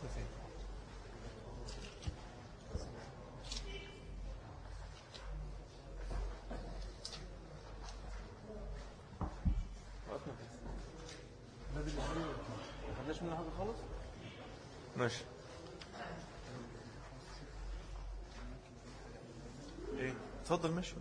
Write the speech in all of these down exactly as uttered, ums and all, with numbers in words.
ماشي. ايه اتفضل ماشي.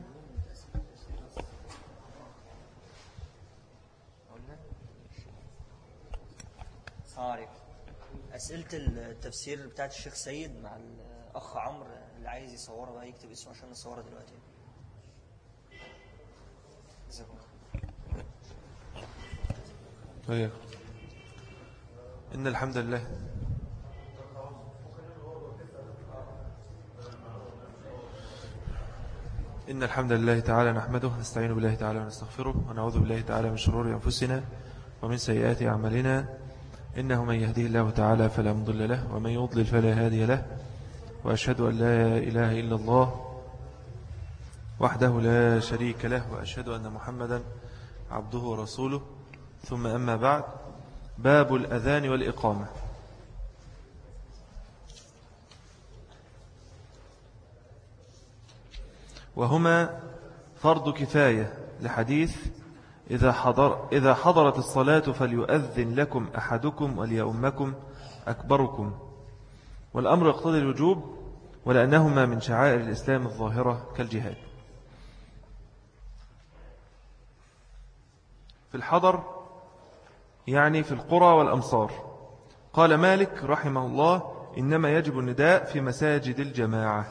السلام عليكم. أسئلة التفسير بتاعت الشيخ سيد مع الأخ عمرو اللي عايز يصورها بقى يكتب اسمه عشان نصورها دلوقتي. طيب. إن الحمد لله إن الحمد لله تعالى نحمده نستعين بالله تعالى ونستغفره ونعوذ بالله تعالى من شرور أنفسنا ومن سيئات أعمالنا إنه من يهديه الله تعالى فلا مضل له ومن يضلل فلا هادي له وأشهد أن لا إله إلا الله وحده لا شريك له وأشهد أن محمدا عبده ورسوله ثم أما بعد. باب الأذان والإقامة. وهما فرض كفاية لحديث إذا, حضر إذا حضرت الصلاة فليؤذن لكم أحدكم وليؤمكم أكبركم، والأمر يقتضي الوجوب ولأنهما من شعائر الإسلام الظاهرة كالجهاد. في الحضر يعني في القرى والأمصار. قال مالك رحمه الله إنما يجب النداء في مساجد الجماعة،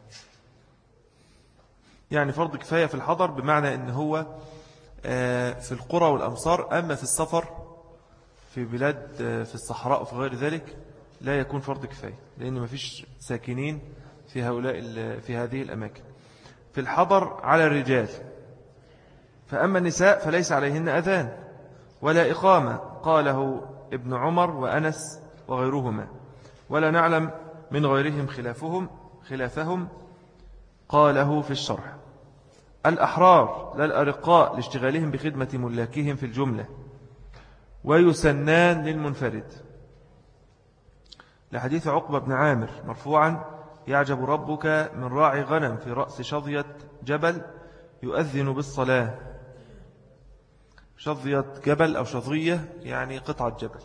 يعني فرض كفاية في الحضر بمعنى أنه هو في القرى والأمصار، أما في السفر في بلاد في الصحراء وفي غير ذلك لا يكون فرض كفاية لأن ما فيش ساكنين في هؤلاء في هذه الأماكن. في الحضر على الرجال، فأما النساء فليس عليهن أذان ولا إقامة، قاله ابن عمر وأنس وغيرهما، ولا نعلم من غيرهم خلافهم خلافهم قاله في الشرح. الأحرار لا الأرقاء لاشتغالهم بخدمة ملاكهم في الجملة، ويسنان للمنفرد لحديث عقبة بن عامر مرفوعا يعجب ربك من راعي غنم في رأس شظية جبل يؤذن بالصلاة. شظية جبل أو شظية يعني قطعة جبل.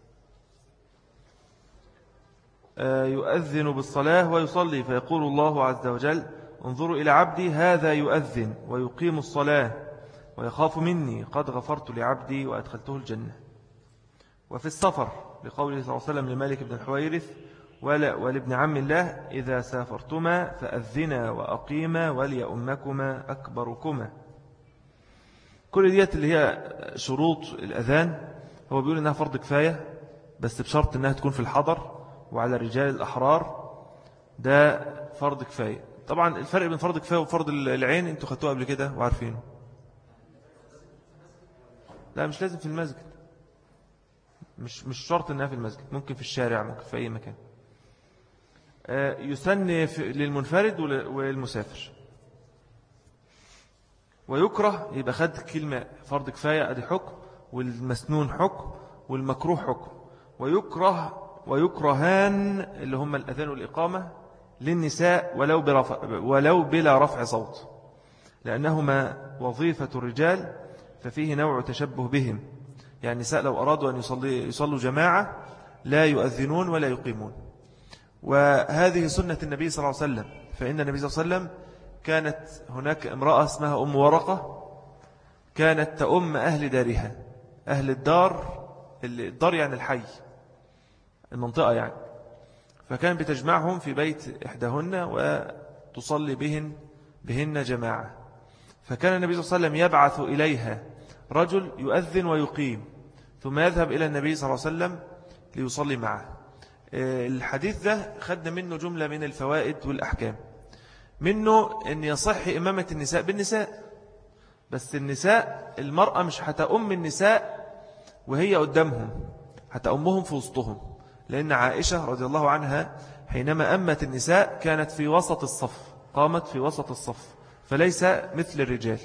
يؤذن بالصلاة ويصلي فيقول الله عز وجل انظروا إلى عبدي هذا يؤذن ويقيم الصلاة ويخاف مني قد غفرت لعبدي وأدخلته الجنة. وفي السفر لقوله صلى الله عليه وسلم لمالك بن الحويرث ولابن عم الله إذا سافرتما فأذنا وأقيما وليؤمكما أكبركما. كل ديت اللي هي شروط الأذان. هو بيقول إنها فرض كفاية بس بشرط إنها تكون في الحضر وعلى الرجال الأحرار، ده فرض كفاية. طبعا الفرق بين فرض كفاية وفرض العين انتوا خدتوه قبل كده وعارفينه. لا مش لازم في المسجد، مش مش شرط انها في المسجد، ممكن في الشارع، ممكن في اي مكان. يسن للمنفرد والمسافر. ويكره يبقى خد كلمة فرض كفاية ادي حكم، والمسنون حكم، والمكروه حكم. ويكره ويكرهان اللي هم الأذان والإقامة للنساء ولو برفع ولو بلا رفع صوت، لأنهما وظيفة الرجال ففيه نوع تشبه بهم. يعني النساء لو أرادوا أن يصلي يصلوا جماعة لا يؤذنون ولا يقيمون. وهذه سنة النبي صلى الله عليه وسلم، فإن النبي صلى الله عليه وسلم كانت هناك امرأة اسمها أم ورقة كانت تأم أهل دارها، أهل الدار، الدار يعني الحي، المنطقة يعني، فكان بتجمعهم في بيت إحداهن وتصلي بهن بهن جماعة. فكان النبي صلى الله عليه وسلم يبعث إليها رجل يؤذن ويقيم ثم يذهب إلى النبي صلى الله عليه وسلم ليصلي معه. الحديث ده خدنا منه جملة من الفوائد والأحكام. منه أن يصح إمامة النساء بالنساء، بس النساء المرأة مش هتأم النساء وهي قدامهم، هتأمهم في وسطهم، لأن عائشة رضي الله عنها حينما أمت النساء كانت في وسط الصف، قامت في وسط الصف، فليس مثل الرجال.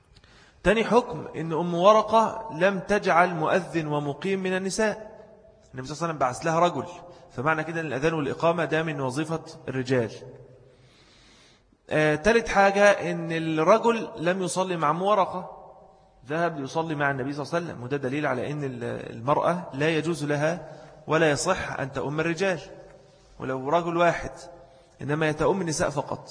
تاني حكم إن أم ورقة لم تجعل مؤذن ومقيم من النساء، النبي صلى الله عليه وسلم بعث لها رجل، فمعنى كده أن الأذان والإقامة ده من وظيفة الرجال. آه، ثالث حاجة أن الرجل لم يصلي مع ورقة، ذهب ليصلي مع النبي صلى الله عليه وسلم، وده دليل على أن المرأة لا يجوز لها ولا يصح أن تؤم الرجال، ولو رجل واحد، إنما يتأم النساء فقط.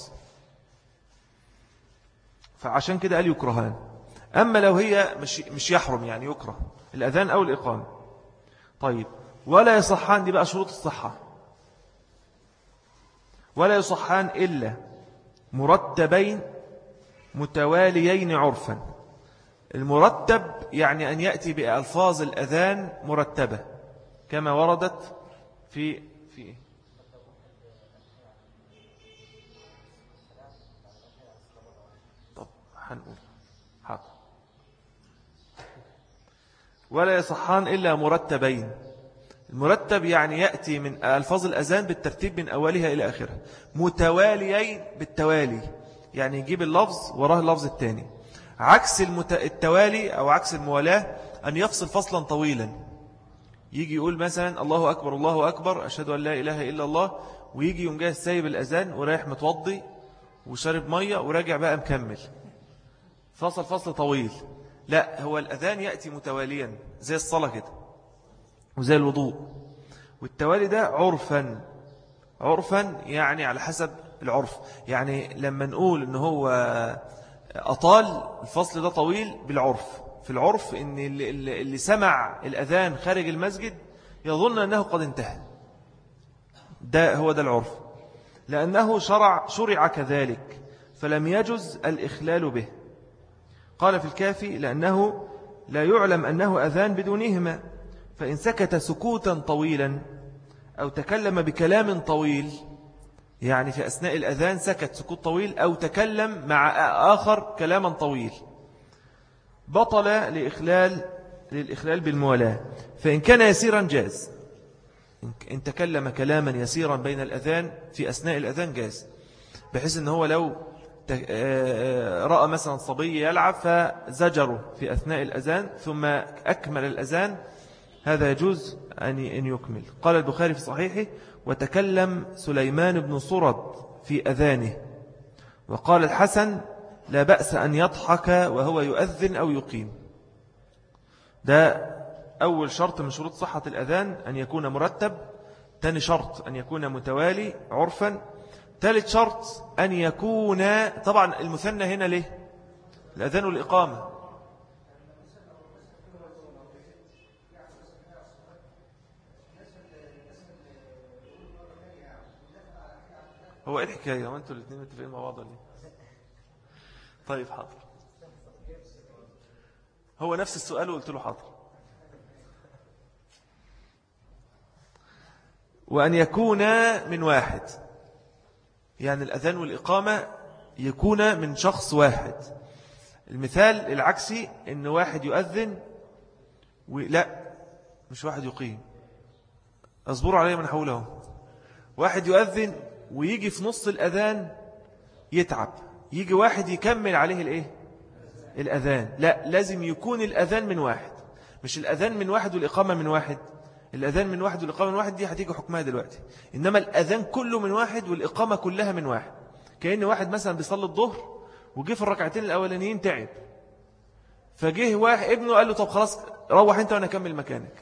فعشان كده قال يكرهان. أما لو هي مش, مش يحرم يعني يكره الأذان أو الإقامة. طيب ولا يصحان، دي بقى شروط الصحة. ولا يصحان إلا مرتبين متواليين عرفا. المرتب يعني أن يأتي بألفاظ الأذان مرتبة كما وردت في في طب هنقول حاضر. ولا يصحان إلا مرتبين. المرتب يعني يأتي من ألفاظ الأذان بالترتيب من أولها إلى آخرها، متواليين بالتوالي يعني يجيب اللفظ وراه اللفظ الثاني. عكس المت... التوالي أو عكس الموالاة أن يفصل فصلا طويلا، يجي يقول مثلا الله أكبر الله أكبر أشهد أن لا إله إلا الله، ويجي يوم جاي سايب الأذان ورايح متوضي وشارب مية وراجع بقى مكمل، فصل فصل طويل. لا، هو الأذان يأتي متواليا زي الصلاة كده وزي الوضوء. والتوالي ده عرفا، عرفا يعني على حسب العرف. يعني لما نقول إن هو أطال الفصل ده طويل بالعرف، في العرف إن اللي, اللي سمع الأذان خارج المسجد يظن أنه قد انتهى، ده هو ده العرف، لأنه شرع شرع كذلك فلم يجز الإخلال به. قال في الكافي لأنه لا يعلم أنه أذان بدونهما، فإن سكت سكوتا طويلا أو تكلم بكلام طويل، يعني في أثناء الأذان سكت سكوت طويل أو تكلم مع آخر كلاما طويل، بطل لإخلال للإخلال بالموالاة. فإن كان يسيرا جاز، إن تكلم كلاما يسيرا بين الأذان في أثناء الأذان جاز، بحيث أنه هو لو رأى مثلا صبي يلعب فزجره في أثناء الأذان ثم أكمل الأذان، هذا يجوز أن يكمل. قال البخاري في صحيحه وتكلم سليمان بن صرد في أذانه. وقال الحسن لا بأس أن يضحك وهو يؤذن أو يقيم. ده أول شرط من شروط صحة الأذان أن يكون مرتب. ثاني شرط أن يكون متوالي عرفا. ثالث شرط أن يكون، طبعا المثنى هنا ليه؟ الأذان والإقامة. هو إيه الحكاية؟ وأنتوا الاثنين متفقين مع بعض ليه؟ طيب حاضر. هو نفس السؤال وقلت له حاضر. وأن يكون من واحد، يعني الأذان والإقامة يكون من شخص واحد. المثال العكسي إن واحد يؤذن ولا مش واحد يقيم، أصبروا علي من حوله. واحد يؤذن ويجي في نص الأذان يتعب، يجي واحد يكمل عليه الإيه؟ الأذان. لا، لازم يكون الأذان من واحد، مش الأذان من واحد والإقامة من واحد. الأذان من واحد والإقامة من واحد دي هتيجي حكمها دلوقتي. إنما الأذان كله من واحد والإقامة كلها من واحد. كأن واحد مثلا بيصلي الظهر وجه في الركعتين الأولانيين تعب، فجه واحد ابنه قال له طب خلاص روح انت وانا اكمل مكانك.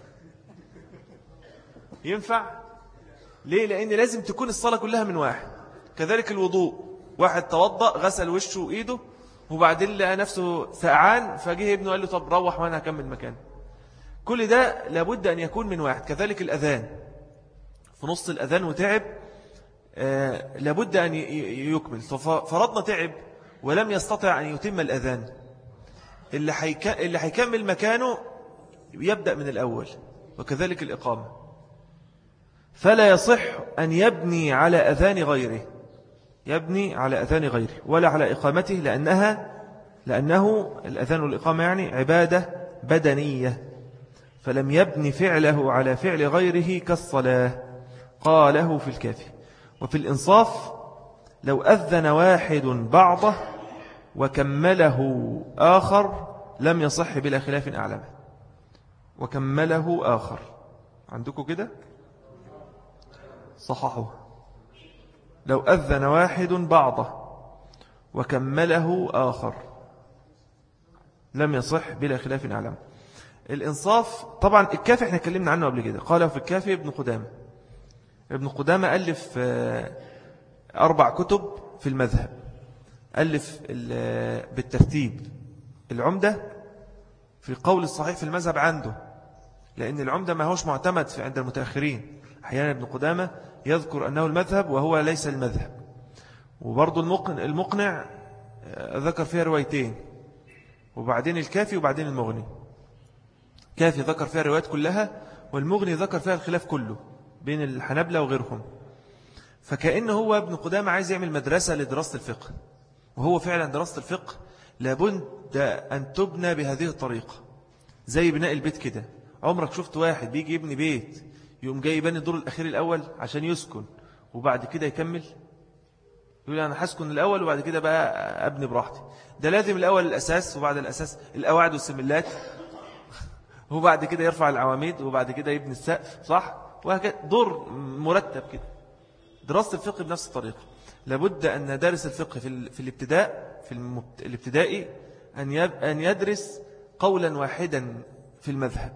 ينفع؟ ليه؟ لأن لازم تكون الصلاة كلها من واحد. كذلك الوضوء، واحد توضأ غسل وشه وإيده وبعدين لقى نفسه سقعان فجه ابنه قال له طب روح وانا اكمل مكانك. كل ده لابد أن يكون من واحد. كذلك الأذان، في نص الأذان وتعب آه لابد أن يكمل. فرضنا تعب ولم يستطع أن يتم الأذان، اللي حيك... اللي حيكمل مكانه يبدأ من الأول. وكذلك الإقامة، فلا يصح أن يبني على أذان غيره، يبني على أذان غيره ولا على إقامته، لأنها لأنه الأذان والإقامة يعني عبادة بدنية، فلم يبني فعله على فعل غيره كالصلاة. قاله في الكافي. وفي الإنصاف لو أذن واحد بعضه وكمله آخر لم يصح بلا خلاف أعلمه. وكمله آخر عندكم كده صححوه. لو أذن واحد بعضه وكمله آخر لم يصح بلا خلاف أعلم. الإنصاف طبعا الكافي احنا اتكلمنا عنه قبل كده. قال في الكافي ابن قدامة. ابن قدامة ألف أربع كتب في المذهب. ألف بالترتيب العمدة في القول الصحيح في المذهب عنده، لأن العمدة ما هوش معتمد في عند المتأخرين. أحيانا ابن قدامة يذكر أنه المذهب وهو ليس المذهب. وبرضو المقنع, المقنع ذكر فيها روايتين، وبعدين الكافي وبعدين المغني. كافي ذكر فيها الروايات كلها، والمغني ذكر فيها الخلاف كله بين الحنابلة وغيرهم. فكأنه هو ابن قدامة عايز يعمل مدرسة لدراسة الفقه، وهو فعلا دراسة الفقه لابد أن تبنى بهذه الطريقة، زي بناء البيت كده. عمرك شفت واحد بيجي يبني بيت يقوم جاي يبني الدور الأخير الأول عشان يسكن وبعد كده يكمل؟ يقول أنا هسكن الأول وبعد كده بقى أبني براحتي. ده لازم الأول الأساس، وبعد الأساس القواعد والسملات، وبعد كده يرفع العواميد، وبعد كده يبني السقف، صح؟ وهكذا دور مرتب كده. دراسة الفقه بنفس الطريقة. لابد أن دارس الفقه في, في الابتداء في المبت... الابتدائي أن, يب... أن يدرس قولا واحدا في المذهب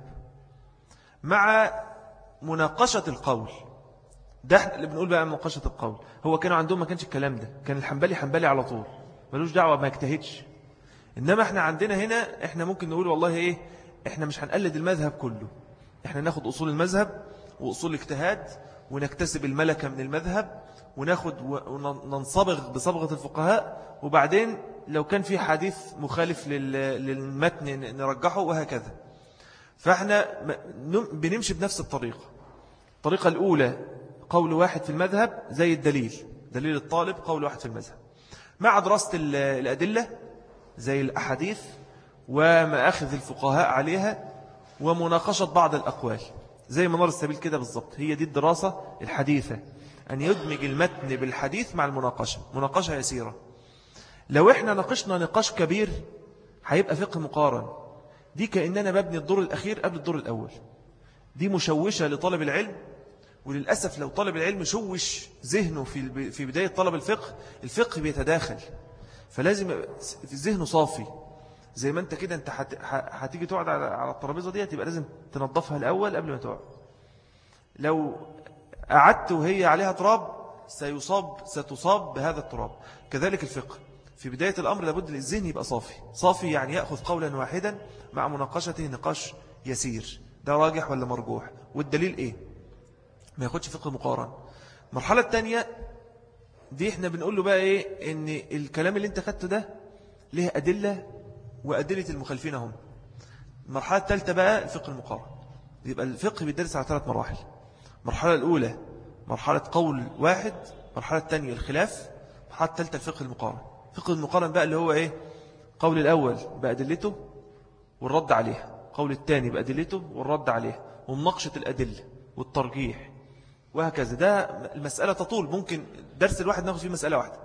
مع مناقشة القول. ده احنا اللي بنقول بقى مناقشة القول. هو كانوا عندهم ما كانش الكلام ده، كان الحنبلي حنبلي على طول، ملوش دعوة ما يجتهدش. إنما احنا عندنا هنا احنا ممكن نقول والله ايه، احنا مش هنقلد المذهب كله، احنا ناخد أصول المذهب وأصول الاجتهاد ونكتسب الملكة من المذهب وناخد وننصبغ بصبغة الفقهاء، وبعدين لو كان في حديث مخالف للمتن نرجحه وهكذا. فاحنا بنمشي بنفس الطريقة. الطريقة الأولى قول واحد في المذهب زي الدليل، دليل الطالب قول واحد في المذهب، مع دراسة الأدلة زي الأحاديث ومآخذ الفقهاء عليها ومناقشة بعض الأقوال زي منار السبيل كده بالضبط. هي دي الدراسة الحديثة، أن يدمج المتن بالحديث مع المناقشة، مناقشة يسيرة. لو احنا ناقشنا نقاش كبير هيبقى فقه مقارن. دي كأننا ببني الدور الأخير قبل الدور الأول. دي مشوشة لطالب العلم، وللأسف لو طالب العلم شوش ذهنه في في بداية طلب الفقه، الفقه بيتداخل. فلازم ذهنه صافي. زي ما انت كده، انت هتيجي تقعد على الترابيزة دي تبقى لازم تنظفها الأول قبل ما تقعد. لو قعدت وهي عليها تراب سيصاب ستصاب بهذا التراب. كذلك الفقه في بداية الأمر لابد الذهن يبقى صافي. صافي يعني يأخذ قولا واحدا مع مناقشته نقاش يسير، ده راجح ولا مرجوح، والدليل ايه، ما ياخدش فقه مقارن. المرحلة الثانية دي احنا بنقول له بقى ايه، ان الكلام اللي انت خدته ده له أدلة وأدلة المخالفين هم. المرحلة الثالثة بقى الفقه المقارن. يبقى الفقه بيدرس على ثلاث مراحل. المرحلة الأولى مرحلة قول واحد، المرحلة الثانية الخلاف، المرحلة الثالثة الفقه المقارن. الفقه المقارن بقى اللي هو ايه، قول الأول بأدلته والرد عليها، قول الثاني بأدلته والرد عليها، ومناقشة الأدلة والترجيح وهكذا. ده المسألة تطول، ممكن درس الواحد ناخذ فيه مسألة واحدة.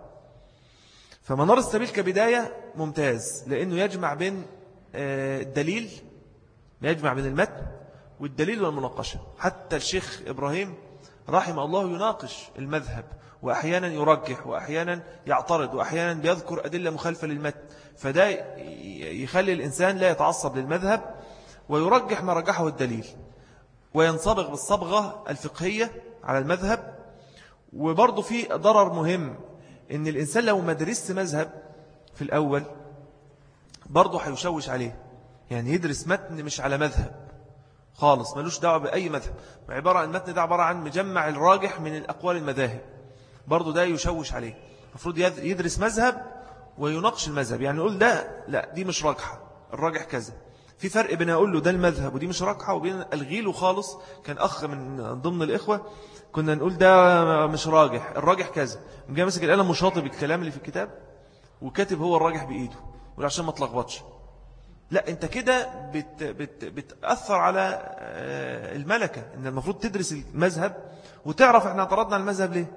فمنار السبيل كبداية ممتاز، لأنه يجمع بين الدليل، يجمع بين المتن والدليل والمناقشة. حتى الشيخ إبراهيم رحمه الله يناقش المذهب، وأحيانا يرجح وأحيانا يعترض وأحيانا بيذكر أدلة مخالفة للمتن. فده يخلي الإنسان لا يتعصب للمذهب ويرجح ما رجحه الدليل، وينصبغ بالصبغة الفقهية على المذهب. وبرضه في ضرر مهم، إن الإنسان لو ما درس مذهب في الأول برضه هيشوش عليه. يعني يدرس متن مش على مذهب خالص، ملوش دعوة بأي مذهب، عبارة عن المتن ده عبارة عن مجمع الراجح من الأقوال المذاهب، برضه ده يشوش عليه. المفروض يدرس مذهب ويناقش المذهب، يعني يقول ده لا دي مش راجحة، الراجح كذا. في فرق بين أقول له ده المذهب ودي مش راجحة، وبين الغيله خالص. كان أخ من ضمن الإخوة كنا نقول ده مش راجح، الراجح كذا، جاء مسك القلم مشاطب الكلام اللي في الكتاب وكاتب هو الراجح بإيده وعشان ما تلخبطش. لا، انت كده بت بت بتأثر على الملكة. ان المفروض تدرس المذهب وتعرف احنا اعترضنا على المذهب ليه.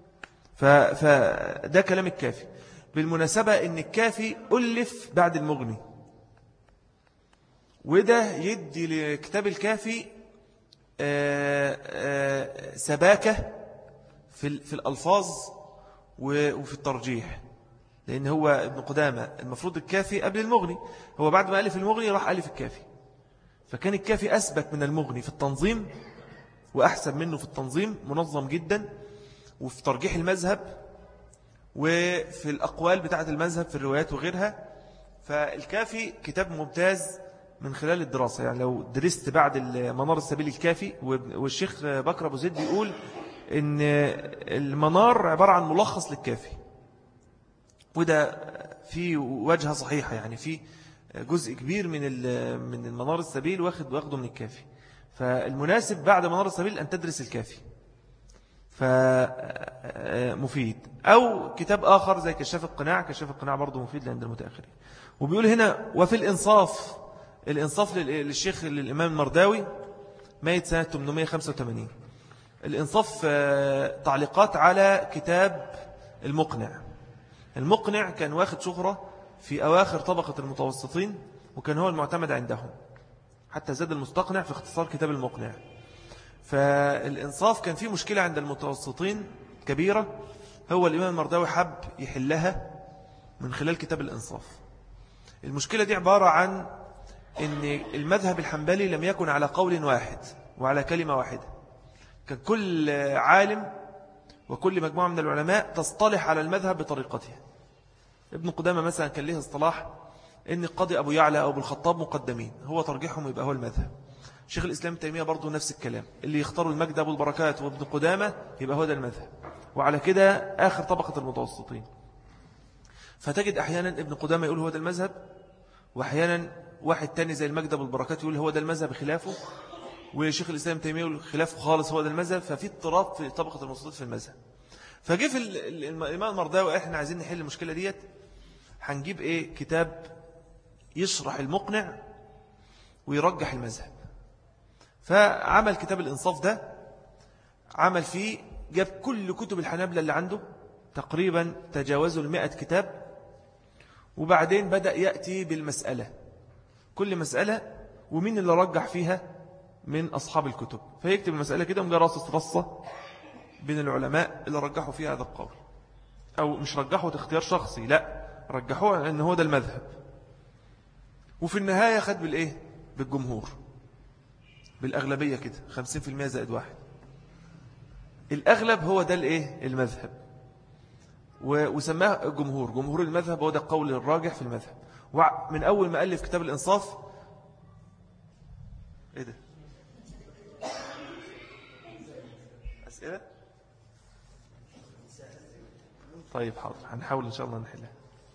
فده كلام الكافي. بالمناسبة ان الكافي ألف بعد المغني، وده يدي لكتاب الكافي سباكة في في الألفاظ وفي الترجيح، لأن هو ابن قدامة المفروض الكافي قبل المغني، هو بعد ما ألف المغني راح ألف الكافي، فكان الكافي أسبك من المغني في التنظيم وأحسن منه في التنظيم، منظم جدا، وفي ترجيح المذهب وفي الأقوال بتاعة المذهب في الروايات وغيرها. فالكافي كتاب ممتاز من خلال الدراسة، يعني لو درست بعد المنار السبيل الكافي، والشيخ بكر أبو زيد بيقول إن المنار عبارة عن ملخص للكافي، وده في وجهة صحيحة، يعني في جزء كبير من من المنار السبيل واخد واخده من الكافي، فالمناسب بعد منار السبيل أن تدرس الكافي، فمفيد. أو كتاب آخر زي كشاف القناع، كشاف القناع برضو مفيد عند المتأخرين. وبيقول هنا وفي الإنصاف، الإنصاف للشيخ للإمام المرداوي ميت سنة ثمانمائة وخمسة وثمانين. الإنصاف تعليقات على كتاب المقنع. المقنع كان واخد شهرة في أواخر طبقة المتوسطين، وكان هو المعتمد عندهم، حتى زاد المستقنع في اختصار كتاب المقنع. فالإنصاف كان فيه مشكلة عند المتوسطين كبيرة، هو الإمام المرداوي حب يحلها من خلال كتاب الإنصاف. المشكلة دي عبارة عن أن المذهب الحنبلي لم يكن على قول واحد وعلى كلمة واحدة، كان كل عالم وكل مجموعة من العلماء تصطلح على المذهب بطريقتها. ابن قدامة مثلا كان له اصطلاح أن القاضي أبو يعلى أو أبو الخطاب مقدمين، هو ترجيحهم يبقى هو المذهب. شيخ الإسلام تيمية برضو نفس الكلام، اللي يختاروا المجد أبو البركات وابن قدامة يبقى هو ده المذهب، وعلى كده آخر طبقة المتوسطين. فتجد أحيانا ابن قدامة يقول هو ده المذهب، وأحيانا واحد تاني زي المجد أبو البركات يقول هو ده المذهب خلافه، وشيخ الإسلام تيمية يقول خلافه خالص هو ده المذهب. ففي اضطراب في طبقة المتوسطين في المذهب. فجي في الإمام المرداوي احنا عايزين نحل المشكلة ديت، هنجيب ايه؟ كتاب يشرح المقنع ويرجح المذهب. فعمل كتاب الإنصاف ده، عمل فيه جاب كل كتب الحنابلة اللي عنده تقريبا تجاوزوا المئة كتاب، وبعدين بدأ يأتي بالمسألة، كل مسألة ومين اللي رجح فيها من أصحاب الكتب، فيكتب المسألة كده ومجا رصص رصة بين العلماء اللي رجحوا فيها هذا القول، أو مش رجحوا اختيار شخصي، لا رجحوه أن هو ده المذهب. وفي النهاية خد بالإيه؟ بالجمهور، بالأغلبية كده، خمسين في المئة زائد واحد، الأغلب هو ده الإيه؟ المذهب، وسماه الجمهور، جمهور المذهب هو ده القول الراجح في المذهب. ومن أول ما ألف كتاب الإنصاف إيه ده؟ أسئلة؟ طيب حاضر، هنحاول إن شاء الله نحلها.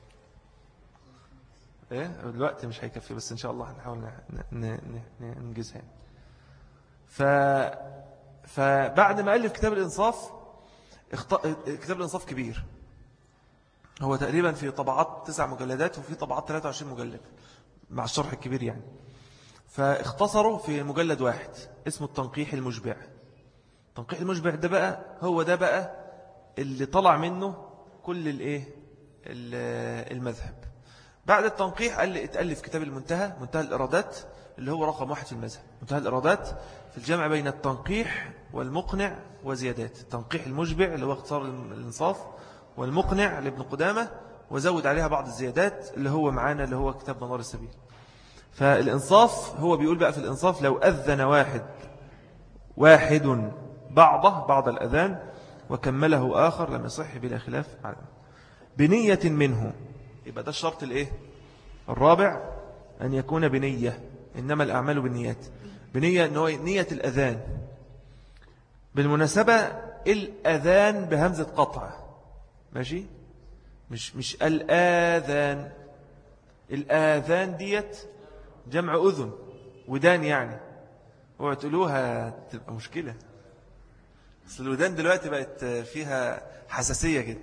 إيه؟ الوقت مش هيكفي، بس إن شاء الله هنحاول ننجزها. ف... فبعد ما ألف كتاب الإنصاف، اخط... كتاب الإنصاف كبير، هو تقريبا في طبعات تسع مجلدات وفي طبعات ثلاثة وعشرين مجلد مع الشرح الكبير يعني. فاختصروا في مجلد واحد اسمه التنقيح المشبع. التنقيح المشبع ده بقى هو ده بقى اللي طلع منه كل الايه المذهب. بعد التنقيح قال لي اتألف كتاب المنتهى، منتهى الإرادات، اللي هو رقم واحد في المذهب. منتهى الإرادات في الجمع بين التنقيح والمقنع وزيادات. التنقيح المشبع اللي هو اختصار الإنصاف، والمقنع لابن قدامة، وزود عليها بعض الزيادات اللي هو معانا اللي هو كتاب منار السبيل. فالإنصاف هو بيقول بقى في الإنصاف لو أذن واحد واحد بعضه بعض الأذان وكمله آخر لم يصح بلا خلاف بنية منه. يبقى ده الشرط الإيه؟ الرابع، أن يكون بنية، إنما الأعمال بالنيات. بنية أنه نية الأذان. بالمناسبة الأذان بهمزة قطع، ماشي؟ مش مش الآذان. الآذان ديت جمع أذن، ودان يعني، وتقولوها تبقى مشكلة. أصل الودان دلوقتي بقت فيها حساسية كده.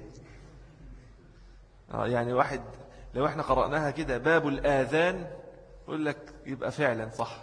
يعني واحد لو احنا قرأناها كده باب الآذان يقول لك يبقى فعلا صح،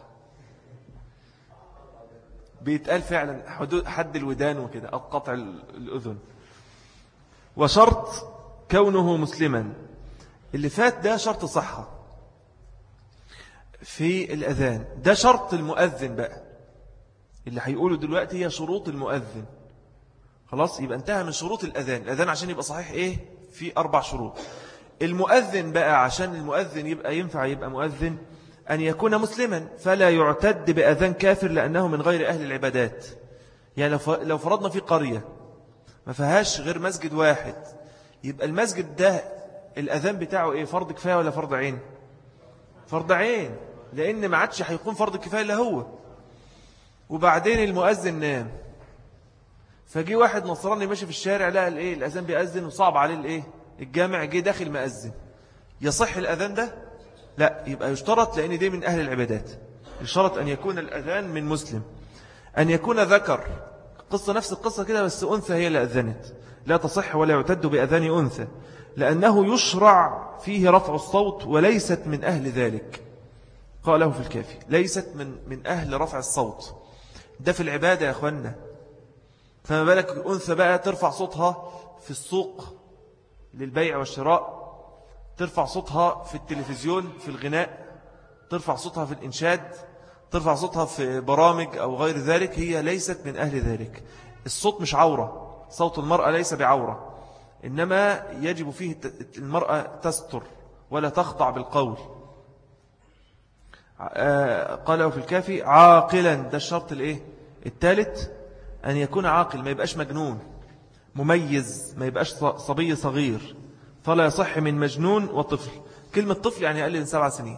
بيتقال فعلا حدود حد الودان وكده أو قطع الأذن. وشرط كونه مسلما، اللي فات ده شرط صحة في الأذان، ده شرط المؤذن بقى. اللي هيقوله دلوقتي هي شروط المؤذن. خلاص، يبقى انتهى من شروط الأذان. الأذان عشان يبقى صحيح إيه؟ في أربع شروط. المؤذن بقى عشان المؤذن يبقى ينفع يبقى مؤذن أن يكون مسلما، فلا يعتد بأذان كافر لأنه من غير أهل العبادات. يعني لو فرضنا في قرية ما فيهاش غير مسجد واحد، يبقى المسجد ده الأذان بتاعه إيه؟ فرض كفاية ولا فرض عين؟ فرض عين، لأن ما عادش هيكون فرض كفاية إلا هو. وبعدين المؤذن نام، فجي واحد نصراني ماشي في الشارع لقى الايه الأذان بيأذن وصعب عليه الايه الجامع، جه داخل مأذن، يصح الأذان ده؟ لا، يبقى يشترط، لأن دي من أهل العبادات، يشترط أن يكون الأذان من مسلم، أن يكون ذكر. قصة نفس القصة كده بس أنثى هي اللي أذنت، لا تصح ولا يعتد بأذان أنثى، لأنه يشرع فيه رفع الصوت وليست من أهل ذلك. قاله في الكافي ليست من من أهل رفع الصوت، ده في العبادة يا أخوانا. فما بالك أنثى بقى ترفع صوتها في السوق للبيع والشراء، ترفع صوتها في التلفزيون في الغناء، ترفع صوتها في الإنشاد، ترفع صوتها في برامج أو غير ذلك، هي ليست من أهل ذلك. الصوت مش عورة، صوت المرأة ليس بعورة، إنما يجب فيه المرأة تستر ولا تخضع بالقول. قاله في الكافي عاقلا، ده الشرط الايه الثالث، أن يكون عاقل، ما يبقاش مجنون، مميز، ما يبقاش صبي صغير، فلا يصح من مجنون وطفل. كلمة طفل يعني أقل من سبع سنين،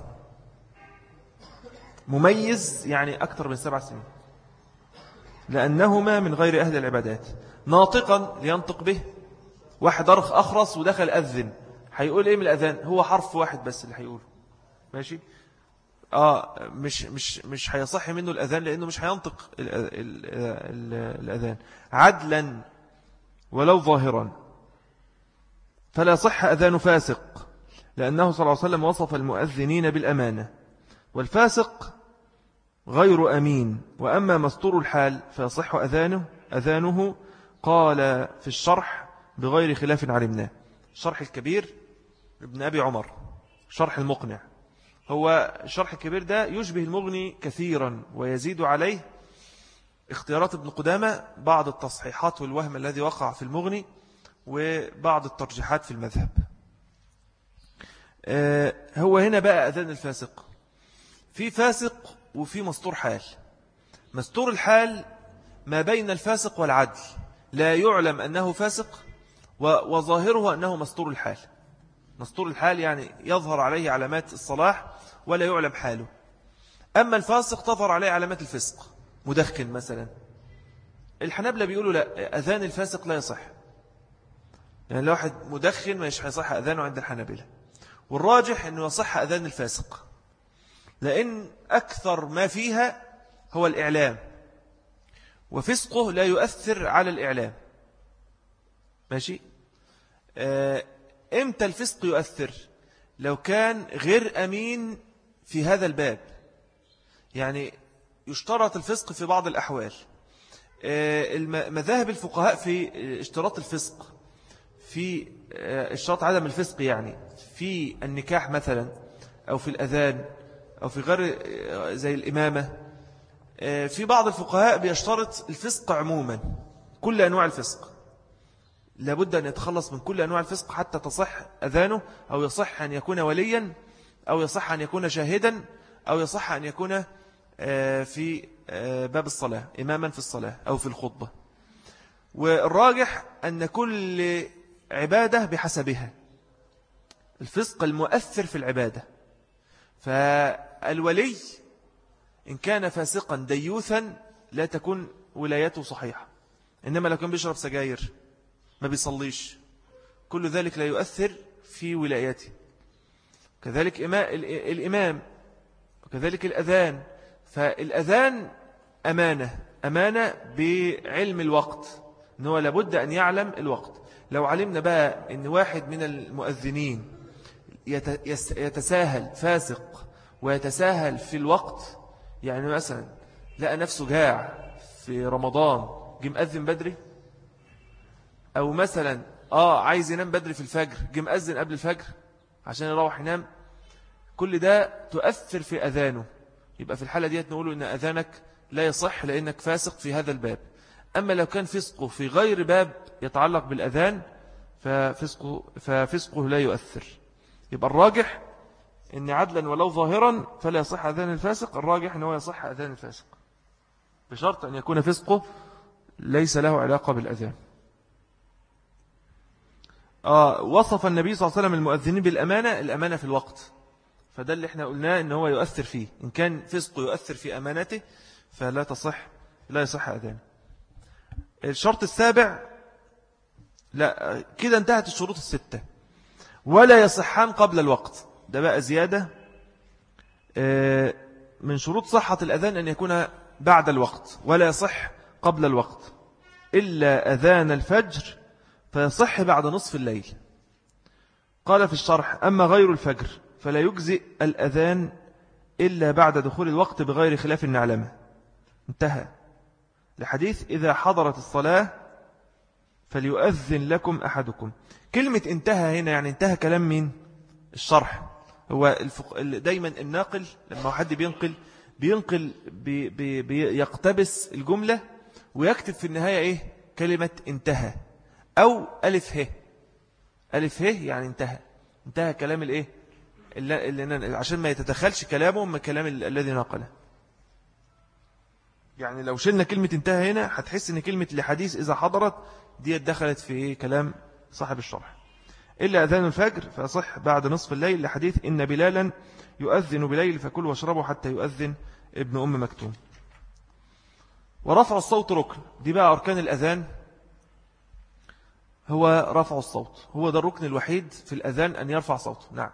مميز يعني أكثر من سبع سنين، لأنهما من غير أهل العبادات. ناطقا لينطق به، واحد أرخ أخرس ودخل أذن، هيقول إيه من الأذان؟ هو حرف واحد بس اللي هيقوله، ماشي؟ آه مش مش مش هيصح منه الأذان، لأنه مش هينطق الأذان عدلا ولو ظاهرا. فلا يصح أذان فاسق، لأنه صلى الله عليه وسلم وصف المؤذنين بالأمانة، والفاسق غير أمين. وأما مستور الحال فيصح أذانه أذانه قال في الشرح بغير خلاف علمناه. الشرح الكبير ابن أبي عمر، شرح المقنع، هو الشرح الكبير ده يشبه المغني كثيرا ويزيد عليه اختيارات ابن قدامة، بعض التصحيحات والوهم الذي وقع في المغني، وبعض الترجيحات في المذهب. هو هنا بقى أذان الفاسق، في فاسق وفي مستور حال. مستور الحال ما بين الفاسق والعدل، لا يعلم أنه فاسق وظاهره أنه مستور الحال. مستور الحال يعني يظهر عليه علامات الصلاح ولا يعلم حاله. أما الفاسق تظهر عليه علامات الفسق، مدخن مثلا. الحنابلة بيقولوا لا، أذان الفاسق لا يصح، يعني لو واحد مدخن مش هيصح أذانه عند الحنابلة. والراجح أنه يصح أذان الفاسق، لأن أكثر ما فيها هو الإعلام، وفسقه لا يؤثر على الإعلام، ماشي؟ آه إمتى الفسق يؤثر؟ لو كان غير أمين في هذا الباب، يعني يشترط الفسق في بعض الأحوال. مذاهب الفقهاء في اشتراط الفسق، في اشتراط عدم الفسق يعني في النكاح مثلا، أو في الأذان، أو في غير زي الإمامة. في بعض الفقهاء بيشترط الفسق عموما، كل أنواع الفسق، لابد أن يتخلص من كل أنواع الفسق حتى تصح أذانه، أو يصح أن يكون وليا، أو يصح أن يكون شاهدا، أو يصح أن يكون في باب الصلاة إماما في الصلاة أو في الخطبة. والراجح أن كل عبادة بحسبها، الفسق المؤثر في العبادة. فالولي إن كان فاسقا ديوثا لا تكون ولايته صحيحة، إنما لو كان بيشرب سجاير ما بيصليش، كل ذلك لا يؤثر في ولايته. كذلك الإمام، وكذلك الأذان. فالأذان أمانة، أمانة بعلم الوقت، أنه لابد أن يعلم الوقت. لو علمنا بقى أن واحد من المؤذنين يتساهل، فاسق ويتساهل في الوقت، يعني مثلا لقى نفسه جاع في رمضان جه مأذن بدري، أو مثلا آه عايز ينام بدري في الفجر جه مأذن قبل الفجر عشان يروح ينام، كل ده تؤثر في أذانه. يبقى في الحالة دي نقول إن أذانك لا يصح لأنك فاسق في هذا الباب. أما لو كان فسقه في غير باب يتعلق بالأذان ففسقه, ففسقه لا يؤثر. يبقى الراجح إن عدلا ولو ظاهرا فلا يصح أذان الفاسق، الراجح أنه يصح أذان الفاسق بشرط أن يكون فسقه ليس له علاقة بالأذان. آه وصف النبي صلى الله عليه وسلم المؤذنين بالأمانة، الأمانة في الوقت، فده اللي احنا قلناه إن هو يؤثر فيه. إن كان فسقه يؤثر في أمانته فلا تصح لا يصح أذان. الشرط السابع، لا كده انتهت الشروط الستة. ولا يصحان قبل الوقت، ده بقى زيادة. من شروط صحة الأذان أن يكون بعد الوقت، ولا يصح قبل الوقت إلا أذان الفجر فيصح بعد نصف الليل. قال في الشرح: أما غير الفجر فلا يجزئ الأذان إلا بعد دخول الوقت بغير خلاف نعلمه. انتهى لحديث: إذا حضرت الصلاة فليؤذن لكم أحدكم. كلمة انتهى هنا يعني انتهى كلام مين؟ الشرح. هو الفق... دايما الناقل لما حد بينقل بينقل بي... بي... بيقتبس الجملة ويكتب في النهاية إيه؟ كلمة انتهى أو ألف ه. ألف ه يعني انتهى انتهى كلام الإيه؟ اللي... اللي... عشان ما يتدخلش كلامه من كلام ال... الذي ناقله. يعني لو شلنا كلمة انتهى هنا هتحس ان كلمة لحديث إذا حضرت دي دخلت في كلام صاحب الشرح. إلا أذان الفجر فيصح بعد نصف الليل لحديث: إن بلالا يؤذن بليل فكلوا واشربوا حتى يؤذن ابن أم مكتوم. ورفع الصوت ركن، دي بقى أركان الأذان. هو رفع الصوت، هو ده الركن الوحيد في الأذان أن يرفع صوته. نعم.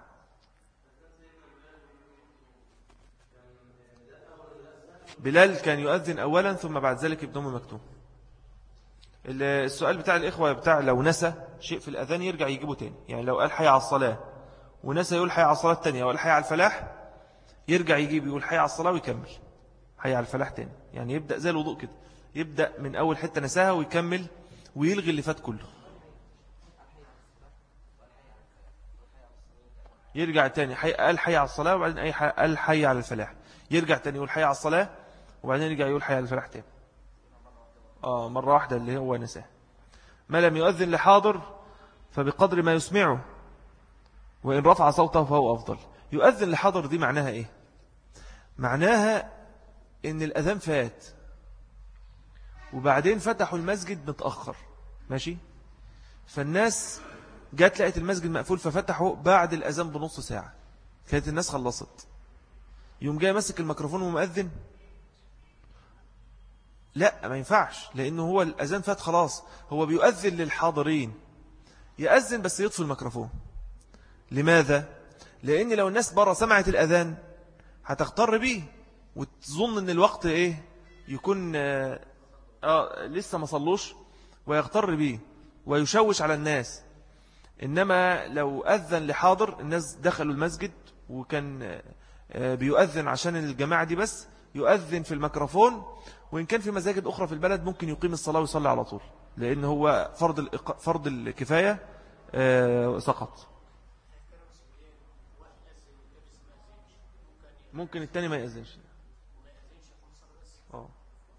بلال كان يؤذن أولا ثم بعد ذلك ابن أم مكتوم. السؤال بتاع الإخوة بتاع لو نسى شيء في الأذان يرجع يجيبه تاني. يعني لو قال حي على الصلاة ونسى يقول حي على الصلاة التانية وقال حي على الفلاح يرجع يجيب يقول حي على الصلاة ويكمل حي على الفلاح تاني. يعني يبدأ زي الوضوء كده، يبدأ من أول حتة نساها ويكمل ويلغي اللي فات كله. يرجع تاني حي قال حي على الصلاة وبعدين أي حي قال حي على الفلاح، يرجع تاني يقول حي على الصلاة وبعدين يرجع يقول حي على الفلاح تاني. آه مرة واحدة اللي هو نساه. ما لم يؤذن لحاضر فبقدر ما يسمعه، وإن رفع صوته فهو أفضل. يؤذن لحاضر دي معناها إيه؟ معناها إن الأذان فات وبعدين فتحوا المسجد متأخر، ماشي؟ فالناس جات لقيت المسجد مقفول ففتحوا بعد الأذان بنص ساعة، كانت الناس خلصت. يوم جاي مسك الميكروفون ومؤذن؟ لا، ما ينفعش، لأنه هو الأذان فات خلاص. هو بيؤذن للحاضرين، يأذن بس يطفي الميكروفون. لماذا؟ لأن لو الناس برا سمعت الأذان هتغتر بيه وتظن أن الوقت إيه يكون آه آه لسه ما صلوش ويغتر بيه ويشوش على الناس. إنما لو أذن لحاضر، الناس دخلوا المسجد وكان آه بيؤذن عشان الجماعة دي بس، يؤذن في الميكروفون. وإن كان في مساجد أخرى في البلد ممكن يقيم الصلاة ويصلي على طول، لأن هو فرض فرض الكفاية آه سقط. ممكن التاني ما يأذنش. أوه.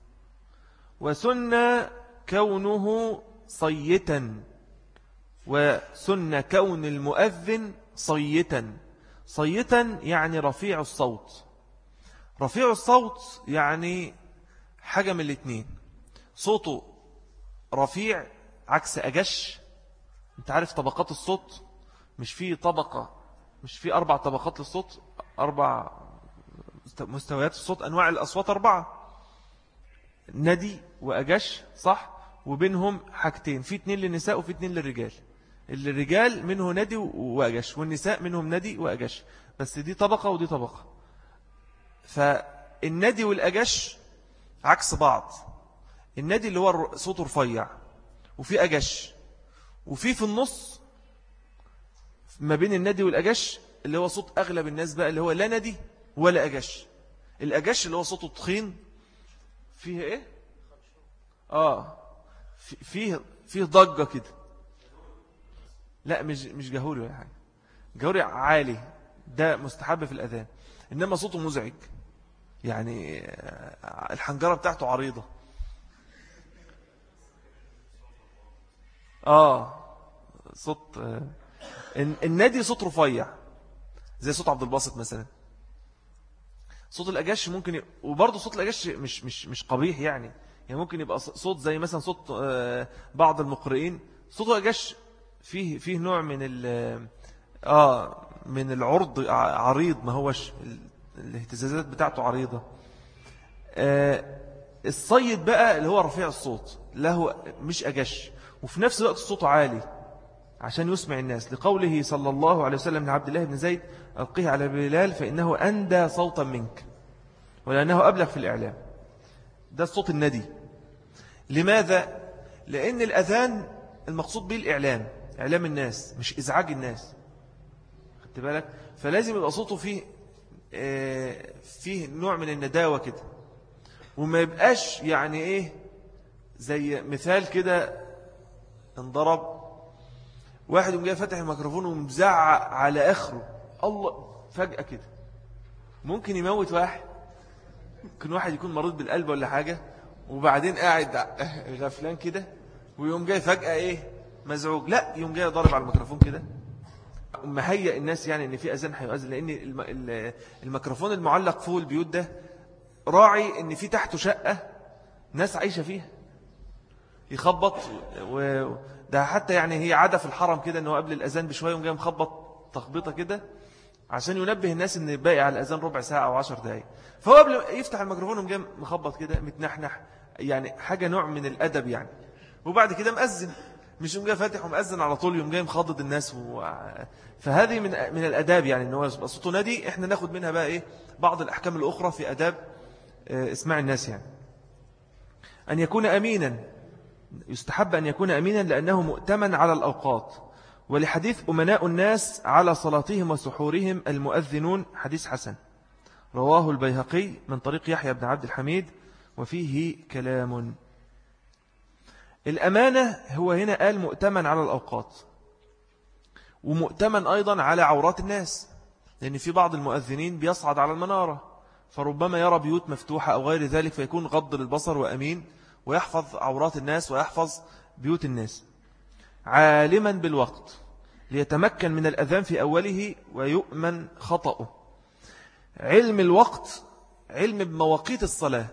وسن كونه صيتا، وسن كون المؤذن صيتا. صيتا يعني رفيع الصوت. رفيع الصوت يعني حاجة من الاثنين: صوته رفيع عكس أجش. انت عارف طبقات الصوت؟ مش في طبقة، مش في أربع طبقات للصوت، أربع مستويات الصوت، أنواع الأصوات أربعة: ندي وأجش، صح؟ وبينهم حاجتين، في اتنين للنساء وفي اتنين للرجال. الرجال منه ندي وأجش، والنساء منهم ندي وأجش، بس دي طبقة ودي طبقة. فالندي والأجش عكس بعض. الندي اللي هو صوته رفيع، وفي أجش، وفي في النص ما بين الندي والأجش اللي هو صوت أغلب الناس بقى، اللي هو لا ندي ولا أجش. الأجش اللي هو صوته تخين، فيه إيه؟ آه فيه فيه ضجة كده. لا مش مش جهوري ولا حاجة، جهوري عالي ده مستحب في الأذان، إنما صوته مزعج. يعني الحنجرة بتاعته عريضة. آه صوت آه النادي صوت رفيع زي صوت عبد الباسط مثلا. صوت الأجش ممكن ي... وبرضه صوت الأجش مش مش مش قبيح يعني. يعني ممكن يبقى صوت زي مثلا صوت آه بعض المقرئين. صوت الأجش فيه فيه نوع من ال آه من العرض عريض، ما هوش الاهتزازات بتاعته عريضة. آه الصيد بقى اللي هو رفيع الصوت له مش أجش، وفي نفس الوقت صوته عالي عشان يسمع الناس، لقوله صلى الله عليه وسلم لعبد الله بن زيد ألقيه على بلال فإنه أندى صوتا منك ولأنه أبلغ في الإعلام. ده الصوت الندي. لماذا؟ لأن الأذان المقصود به الإعلام، إعلام الناس مش إزعاج الناس، خدت بالك؟ فلازم يبقى صوته فيه آه فيه نوع من النداوة كده، وما يبقاش يعني إيه زي مثال كده انضرب واحد جاي فاتح الميكروفون ومزعق على آخره الله فجأة كده، ممكن يموت واحد. ممكن واحد يكون مريض بالقلب ولا حاجة وبعدين قاعد غفلان كده ويوم جاي فجأة إيه مزعوج، لا يوم جاي ضارب على الميكروفون كده مهيئ الناس يعني إن في أذان هيؤذن، لأن الميكروفون المعلق فوق البيوت ده راعي إن في تحته شقة ناس عايشة فيها يخبط. وده حتى يعني هي عادة في الحرم كده إنه قبل الأذان بشوية يوم جاي مخبط تخبيطة كده عشان ينبه الناس إن باقي على الأذان ربع ساعة أو عشر دقايق. فهو قبل يفتح الميكروفون يوم جاي مخبط كده متنحنح، يعني حاجة نوع من الأدب يعني. وبعد كده مأذن، مش يوم جاي فاتح ومأذن على طول يوم جاي مخضد الناس و... فهذه من من الأداب يعني إنه صوته نادي. إحنا ناخد منها بقى إيه بعض الأحكام الأخرى في أداب اسماع الناس. يعني أن يكون أمينا، يستحب أن يكون أمينا لأنه مؤتمن على الأوقات، ولحديث أمناء الناس على صلاتهم وسحورهم المؤذنون، حديث حسن رواه البيهقي من طريق يحيى بن عبد الحميد وفيه كلام. الأمانة هو هنا قال مؤتمن على الأوقات، ومؤتمن أيضا على عورات الناس، لأن في بعض المؤذنين بيصعد على المنارة فربما يرى بيوت مفتوحة أو غير ذلك، فيكون غض للبصر وأمين ويحفظ عورات الناس ويحفظ بيوت الناس. عالما بالوقت ليتمكن من الأذان في أوله ويؤمن خطأه. علم الوقت علم بمواقيت الصلاة.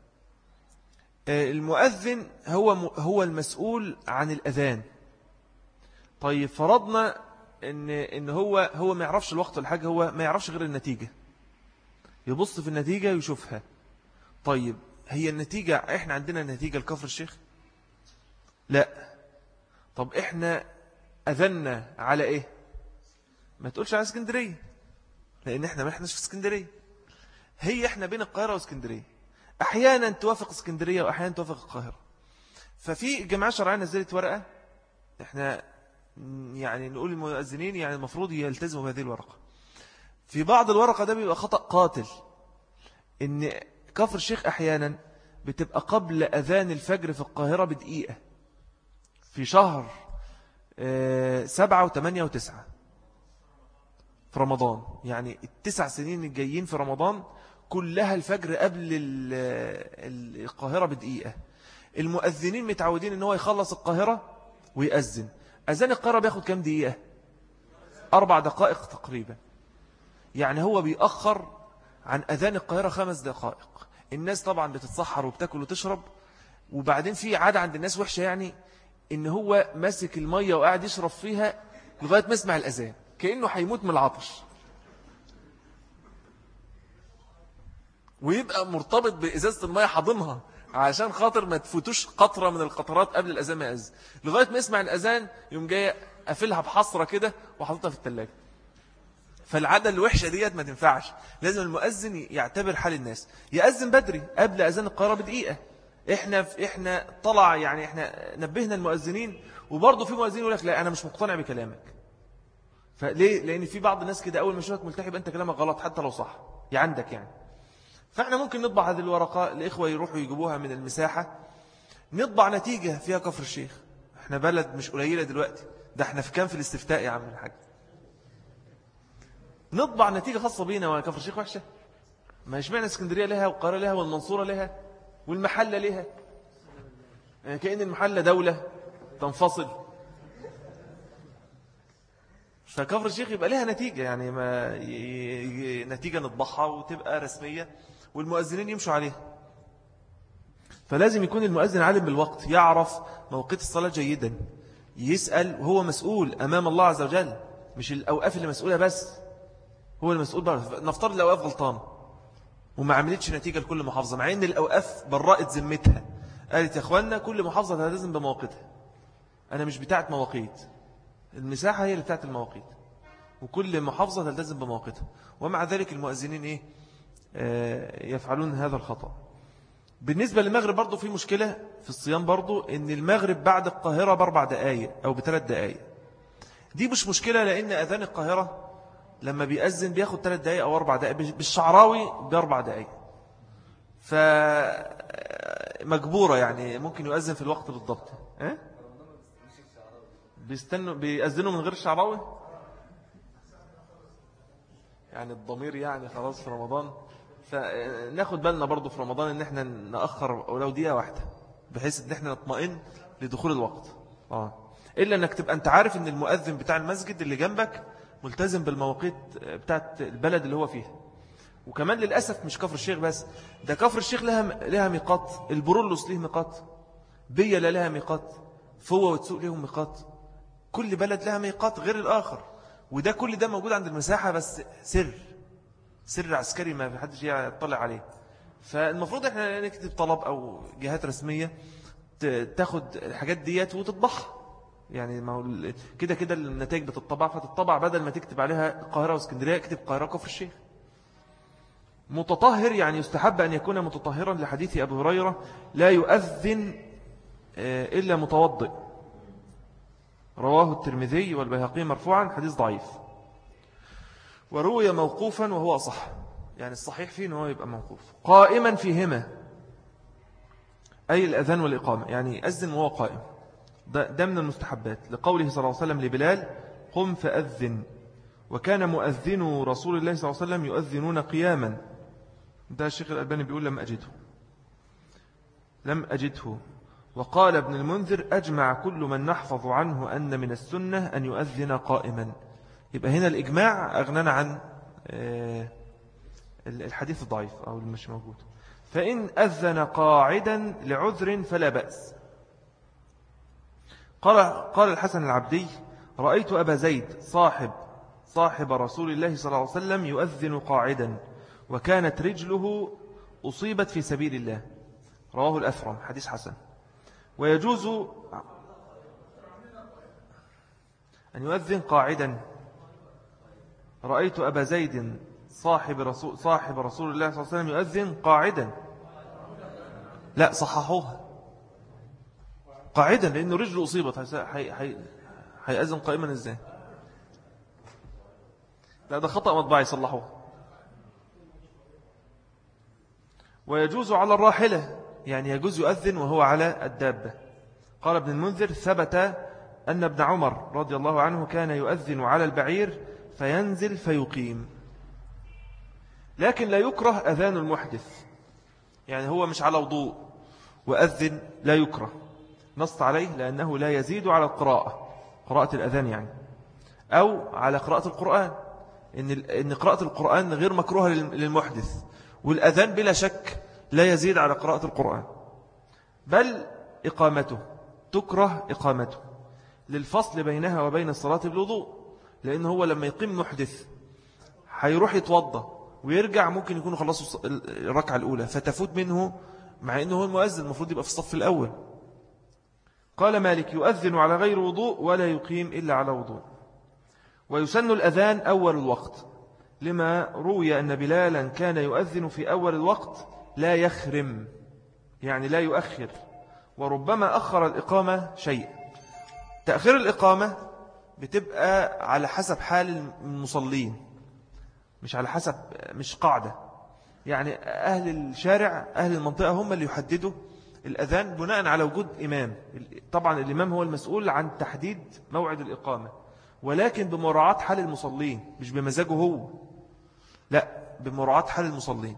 المؤذن هو هو المسؤول عن الأذان. طيب فرضنا إن إن هو هو ما يعرفش الوقت ولا حاجة، هو ما يعرفش غير النتيجة، يبص في النتيجة ويشوفها. طيب هي النتيجة إحنا عندنا نتيجة لكفر الشيخ؟ لا. طب إحنا أذنا على إيه؟ ما تقولش على اسكندرية، لأن إحنا ما إحناش في اسكندرية. هي إحنا بين القاهرة واسكندرية، أحيانا توافق اسكندرية وأحيانا توافق القاهرة. ففي جماعة شرعية نزلت ورقة، إحنا يعني نقول المؤذنين يعني المفروض يلتزموا بهذه الورقة. في بعض الورقة ده بيبقى خطأ قاتل، إن كفر الشيخ أحيانا بتبقى قبل أذان الفجر في القاهرة بدقيقة في شهر سبعة وثمانية وتسعة في رمضان. يعني التسع سنين الجايين في رمضان كلها الفجر قبل القاهرة بدقيقة. المؤذنين متعودين ان هو يخلص القاهرة ويأذن. أذان القاهرة بياخد كام دقيقة؟ أربع دقائق تقريبا. يعني هو بيأخر عن أذان القاهرة خمس دقائق. الناس طبعا بتتسحر وبتاكل وتشرب، وبعدين في عادة عند الناس وحشة، يعني ان هو ماسك المية وقاعد يشرب فيها لغاية ما يسمع الأذان كأنه هيموت من العطش، ويبقى مرتبط بإزازة المية حاضنها عشان خاطر ما تفوتوش قطرة من القطرات قبل الأذان ما يأذن، لغاية ما يسمع الأذان يوم جاي قافلها بحصرة كده وحطها في الثلاجة. فالعادة الوحشة ديت ما تنفعش. لازم المؤذن يعتبر حال الناس، يأذن بدري قبل أذان القاهرة بدقيقة. احنا احنا طلع يعني احنا نبهنا المؤذنين، وبرضه في مؤذنين يقول لك لا أنا مش مقتنع بكلامك. فليه؟ لأن في بعض الناس كده أول ما يشوفك ملتحي يبقى أنت كلامك غلط حتى لو صح يا عندك يعني. فاحنا ممكن نطبع هذه الورقة، الإخوة يروحوا يجيبوها من المساحة، نطبع نتيجة فيها كفر الشيخ. احنا بلد مش قليلة دلوقتي، ده احنا في كام في الاستفتاء يا عم الحاج. نطبع نتيجة خاصة بينا وكفر الشيخ وحشة؟ ما اشمعنى اسكندرية لها والقاهرة لها والمنصورة لها والمحلة لها؟ يعني كأن المحلة دولة تنفصل. فكفر الشيخ يبقى لها نتيجة، يعني ما ي... ي... نتيجة نطبعها وتبقى رسمية والمؤذنين يمشوا عليها. فلازم يكون المؤذن عالم بالوقت، يعرف موقت الصلاة جيدا، يسأل وهو مسؤول أمام الله عز وجل، مش الأوقاف اللي مسؤولة بس، هو المسؤول بقى. نفترض الأوقاف غلطان وما عملتش نتيجة لكل محافظة، مع أن الأوقاف برأت ذمتها، قالت يا أخوانا كل محافظة تلتزم بمواقتها، أنا مش بتاعت مواقيت، المساحة هي اللي بتاعت المواقيت، وكل محافظة تلتزم بمواقتها. ومع ذلك المؤذنين إيه؟ آه يفعلون هذا الخطأ. بالنسبة للمغرب برضو في مشكلة في الصيام برضو، ان المغرب بعد القاهرة باربع دقائق او بثلاث دقائق. دي مش مشكلة، لان اذان القاهرة لما بيأذن بياخد ثلاث دقائق او اربع دقائق، بالشعراوي باربع دقائق، فمجبورة يعني ممكن يؤذن في الوقت بالضبط. اه؟ بيستنوا بيأذنوا من غير الشعراوي، يعني الضمير يعني خلاص في رمضان. فناخد بالنا برضو في رمضان ان احنا نأخر ولو دقيقة واحدة، بحيث ان احنا نطمئن لدخول الوقت. آه. إلا انك تبقى انت عارف ان المؤذن بتاع المسجد اللي جنبك ملتزم بالمواقيت بتاعت البلد اللي هو فيها. وكمان للأسف مش كفر الشيخ بس، ده كفر الشيخ لها لها ميقات، البرولوس له ميقات، بيلا لها ميقات، فوة وتسوق لهم ميقات، كل بلد لها ميقات غير الآخر. وده كل ده موجود عند المساحة بس سر سر عسكري ما في حدش يطلع عليه. فالمفروض احنا نكتب طلب او جهات رسمية تاخد الحاجات ديت وتطبعها، يعني ما كده كده النتائج بتطبع، فتطبع بدل ما تكتب عليها القاهرة واسكندرية اكتب القاهرة كفر الشيخ. متطهر يعني يستحب أن يكون متطهرا، لحديث أبي هريرة لا يؤذن إلا متوضئ، رواه الترمذي والبيهقي مرفوعا، حديث ضعيف. وروي موقوفا وهو أصح، يعني الصحيح فيه أنه يبقى موقوف. قائما فيهما أي الأذان والإقامة، يعني أذن وهو قائم، ده, ده من المستحبات، لقوله صلى الله عليه وسلم لبلال قم فأذن، وكان مؤذن رسول الله صلى الله عليه وسلم يؤذنون قياما. ده الشيخ الألباني بيقول لم أجده لم أجده وقال ابن المنذر أجمع كل من نحفظ عنه أن من السنة أن يؤذن قائما. يبقى هنا الإجماع أغنانا عن الحديث الضعيف أو المش موجود. فإن أذن قاعدا لعذر فلا بأس. قال قال الحسن العبدي رأيت أبا زيد صاحب صاحب رسول الله صلى الله عليه وسلم يؤذن قاعدا، وكانت رجله أصيبت في سبيل الله، رواه الأثرم، حديث حسن. ويجوز أن يؤذن قاعدا. رأيت أبا زيد صاحب رسول, صاحب رسول الله صلى الله عليه وسلم يؤذن قاعدا. لا صححوها قاعدا لأنه رجله أصيبت، هيأذن قائما إزاي؟ لا ده خطأ مطبعي، صلحوه. ويجوز على الراحلة، يعني يجوز يؤذن وهو على الدابة. قال ابن المنذر ثبت أن ابن عمر رضي الله عنه كان يؤذن على البعير فينزل فيقيم. لكن لا يكره أذان المحدث، يعني هو مش على وضوء وأذن لا يكره، نص عليه لأنه لا يزيد على القراءة، قراءة الأذان يعني، أو على قراءة القرآن، إن إن قراءة القرآن غير مكروهة للمحدث، والأذان بلا شك لا يزيد على قراءة القرآن، بل إقامته تكره إقامته للفصل بينها وبين الصلاة بالوضوء، لأنه هو لما يقيم محدث هيروح يتوضى ويرجع، ممكن يكون خلصوا الركعة الأولى فتفوت منه، مع أنه هو المؤذن المفروض يبقى في الصف الأول. قال مالك يؤذن على غير وضوء ولا يقيم إلا على وضوء. ويسن الأذان أول الوقت، لما روي أن بلالا كان يؤذن في أول الوقت لا يخرم، يعني لا يؤخر، وربما أخر الإقامة شيء. تأخير الإقامة بتبقى على حسب حال المصلين، مش على حسب، مش قاعدة، يعني أهل الشارع أهل المنطقة هم اللي يحددوا الأذان بناء على وجود إمام. طبعا الإمام هو المسؤول عن تحديد موعد الإقامة، ولكن بمراعاة حال المصلين، مش بمزاجه هو، لا بمراعاة حال المصلين.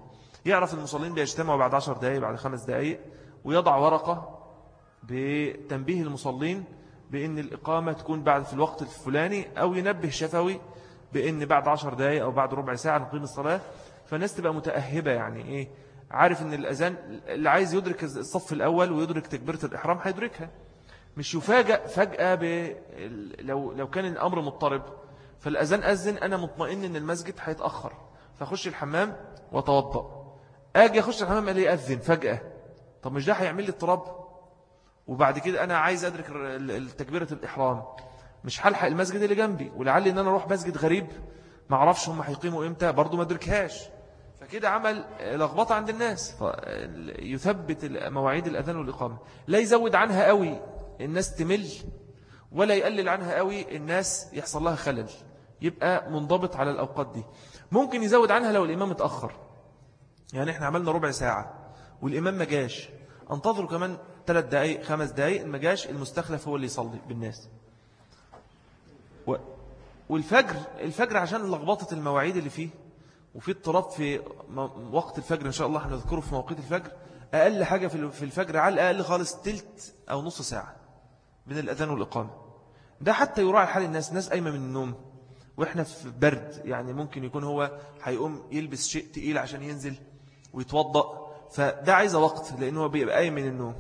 يعرف المصلين بيجتمعوا بعد عشر دقائق بعد خمس دقائق، ويضع ورقة بتنبيه المصلين بأن الإقامة تكون بعد في الوقت الفلاني، أو ينبه شفوي بأن بعد عشر دقائق أو بعد ربع ساعة نقيم الصلاة. فالناس تبقى متأهبة، يعني إيه، عارف أن الأذان اللي عايز يدرك الصف الأول ويدرك تكبيرة الإحرام هيدركها، مش يفاجأ فجأة ب... لو لو كان الأمر مضطرب. فالأذان أذن، أنا مطمئن أن المسجد هيتأخر، فأخش الحمام وأتوضأ، أجي أخش الحمام ألاقي أذن فجأة. طب مش ده هيعمل لي اضطراب؟ وبعد كده أنا عايز أدرك تكبيرة الإحرام، مش هلحق المسجد اللي جنبي، ولعلي أن أنا أروح مسجد غريب ما أعرفش هم هيقيموا إمتى برضو ما أدركهاش، فكده عمل لخبطة عند الناس. فيثبت مواعيد الأذان والإقامة، لا يزود عنها قوي الناس تمل، ولا يقلل عنها قوي الناس يحصل لها خلل، يبقى منضبط على الأوقات دي. ممكن يزود عنها لو الإمام اتأخر، يعني احنا عملنا ربع ساعة والإمام ما جاش، انتظروا كمان ثلاث دقائق خمس دقائق، ما جاش المستخلف هو اللي يصلي بالناس. و... والفجر الفجر عشان لخبطة المواعيد اللي فيه، وفي اضطراب في وقت الفجر، إن شاء الله هنذكره في موقيت الفجر. أقل حاجة في الفجر على الأقل خالص تلت أو نص ساعة من الأذان والإقامة، ده حتى يراعي حال الناس. الناس قايمة من النوم وإحنا في برد، يعني ممكن يكون هو هيقوم يلبس شيء تقيل عشان ينزل ويتوضأ، فده عايزة وقت لأنه بيبقى قايم من النوم.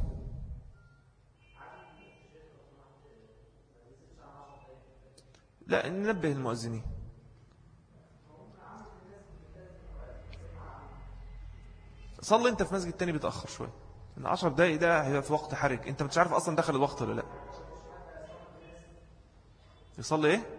لا، ننبه المؤذنين. صلي انت في مسجد تاني بيتأخر شوية، ان عشر دقائق ده هيبقى في وقت حرج، انت مش عارف اصلا دخل الوقت ولا لا. يصلي ايه؟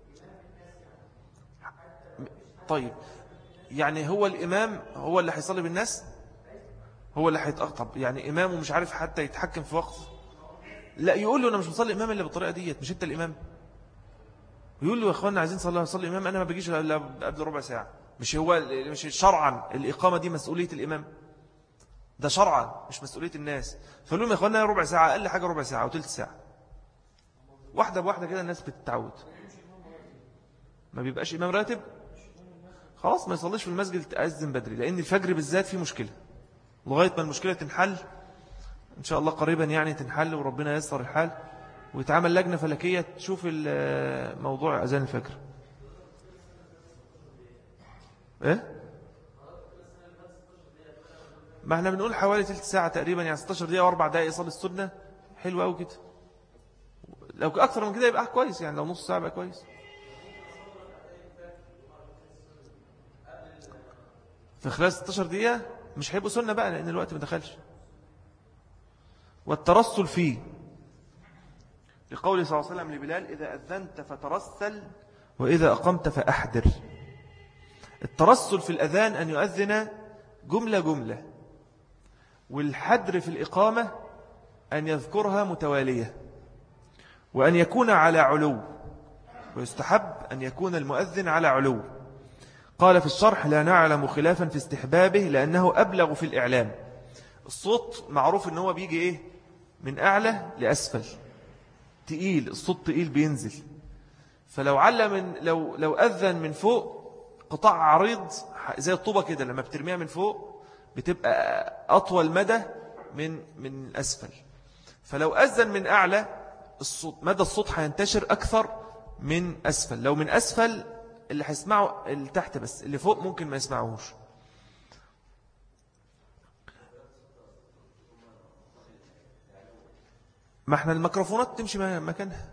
طيب يعني هو الامام هو اللي هيصلي بالناس، هو اللي هيتأخطب، يعني امامه مش عارف حتى يتحكم في وقت. لا، يقول له انا مش بصلي امام الا بالطريقه ديت، مش انت الامام. يقول له يا اخوانا عايزين نصلي نصلي امام، انا ما بجيش الا قبل ربع ساعه. مش هو مش شرعا الإقامة دي مسؤولية الإمام، ده شرعا مش مسؤولية الناس. فقال لهم يا أخوانا ربع ساعة، أقل حاجة ربع ساعة أو تلت ساعة، واحدة بواحدة كده الناس بتتعود. ما بيبقاش إمام راتب، خلاص ما يصليش في المسجد، تأذن بدري، لأن الفجر بالذات فيه مشكلة، لغاية ما المشكلة تنحل إن شاء الله قريبا، يعني تنحل وربنا ييسر الحال، ويتعمل لجنة فلكية تشوف موضوع أذان الفجر. إيه؟ ما احنا بنقول حوالي تلت ساعة تقريبا، يعني ستاشر دقيقة واربع دقائق يصلي السنة، حلوة أو كده. لو أكثر من كده يبقى كويس، يعني لو نص ساعة يبقى كويس. في خلال ستاشر دقيقة مش هيبقوا سنة بقى لأن الوقت ما دخلش. والترسل فيه لقوله صلى الله عليه وسلم لبلال إذا أذنت فترسل وإذا أقمت فأحدر. الترسل في الأذان أن يؤذن جملة جملة، والحدر في الإقامة أن يذكرها متوالية، وأن يكون على علو، ويستحب أن يكون المؤذن على علو. قال في الشرح لا نعلم خلافا في استحبابه لأنه أبلغ في الإعلام. الصوت معروف أنه بيجي إيه؟ من أعلى لأسفل، تقيل، الصوت تقيل بينزل. فلو علم من لو لو أذن من فوق قطاع عريض زي الطوبة كده، لما بترميها من فوق بتبقى أطول مدى من من أسفل. فلو أذن من أعلى الصوت، مدى الصوت هينتشر أكثر من أسفل. لو من أسفل اللي هيسمعوا اللي تحت بس، اللي فوق ممكن ما يسمعوش. ما احنا الميكروفونات تمشي مكانها.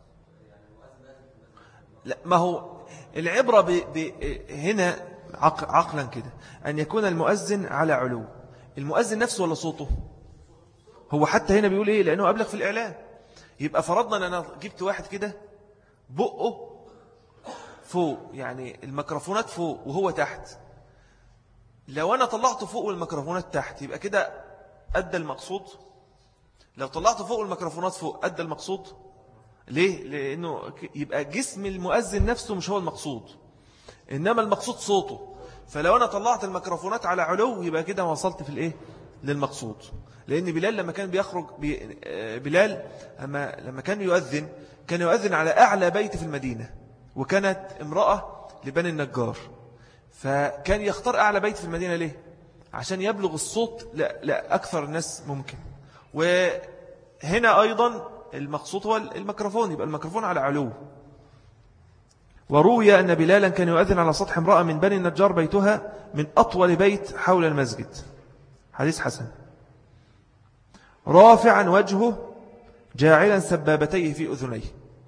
لا، ما هو العبرة ب... ب... هنا عق... عقلا كده أن يكون المؤذن على علو. المؤذن نفسه ولا صوته؟ هو حتى هنا بيقول إيه؟ لأنه أبلغ في الإعلام. يبقى فرضنا أن أنا جبت واحد كده بقه فوق، يعني الميكروفونات فوق وهو تحت. لو أنا طلعته فوق والميكروفونات تحت يبقى كده أدى المقصود. لو طلعته فوق والميكروفونات فوق أدى المقصود. ليه؟ لأنه يبقى جسم المؤذن نفسه مش هو المقصود، إنما المقصود صوته. فلو أنا طلعت الميكروفونات على علو يبقى كده وصلت في الإيه؟ للمقصود. لأن بلال لما كان بيخرج بي بلال لما, لما كان يؤذن كان يؤذن على أعلى بيت في المدينة، وكانت امرأة لبني النجار، فكان يختار أعلى بيت في المدينة. ليه؟ عشان يبلغ الصوت لا, لا أكثر الناس ممكن. وهنا أيضا المقصود هو الميكروفون، يبقى الميكروفون على علو. وروي أن بلالا كان يؤذن على سطح امرأة من بني النجار بيتها من أطول بيت حول المسجد. حديث حسن. رافعا وجهه جاعلا سبابتيه في أذنيه.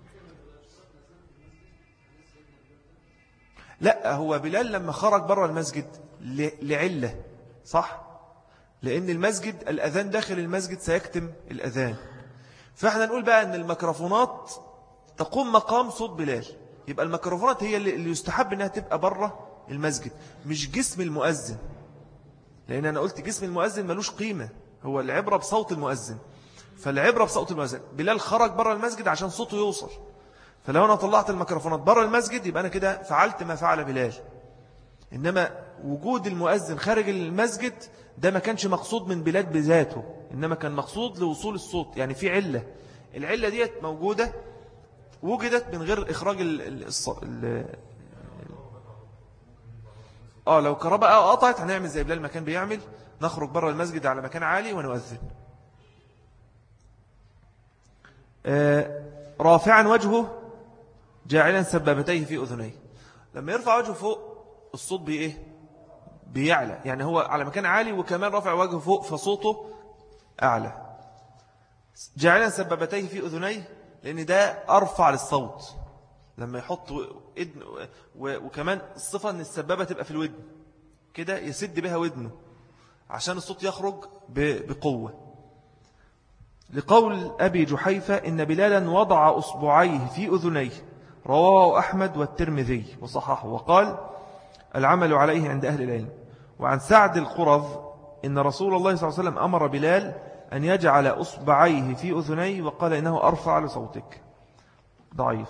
لا، هو بلال لما خرج برا المسجد لعلة، صح؟ لأن المسجد الأذان داخل المسجد سيكتم الأذان، فإحنا نقول بقى أن الميكروفونات تقوم مقام صوت بلال. يبقى الميكروفونات هي اللي يستحب أنها تبقى برا المسجد، مش جسم المؤذن، لأن أنا قلت جسم المؤذن ملوش قيمة، هو العبرة بصوت المؤذن. فالعبرة بصوت المؤذن. بلال خرج برا المسجد عشان صوته يوصل، فلو أنا طلعت الميكروفونات برا المسجد يبقى أنا كده فعلت ما فعل بلال. إنما وجود المؤذن خارج المسجد ده ما كانش مقصود من بلال بذاته، إنما كان مقصود لوصول الصوت، يعني في علة. العلة ديت موجودة، وجدت من غير إخراج ال الص... ال آه لو كهرباء قطعت هنعمل زي بلال ما كان بيعمل، نخرج برا المسجد على مكان عالي ونؤذن. آه رافعا وجهه جاعلا سبابتيه في أذنيه. لما يرفع وجهه فوق الصوت بإيه؟ بيعلى، يعني هو على مكان عالي وكمان رافع وجهه فوق فصوته أعلى. جاعلا سبابتيه في أذنيه لأن ده أرفع للصوت. لما يحط إذن وكمان الصفة أن السبابة تبقى في الودن كده يسد بها ودنه عشان الصوت يخرج بقوة. لقول أبي جحيفة إن بلالا وضع أصبعيه في أذنيه، رواه أحمد والترمذي وصححه، وقال العمل عليه عند أهل العلم. وعن سعد القرظ إن رسول الله صلى الله عليه وسلم أمر بلال أن يجعل أصبعيه في أذنيه وقال إنه أرفع لصوتك. ضعيف.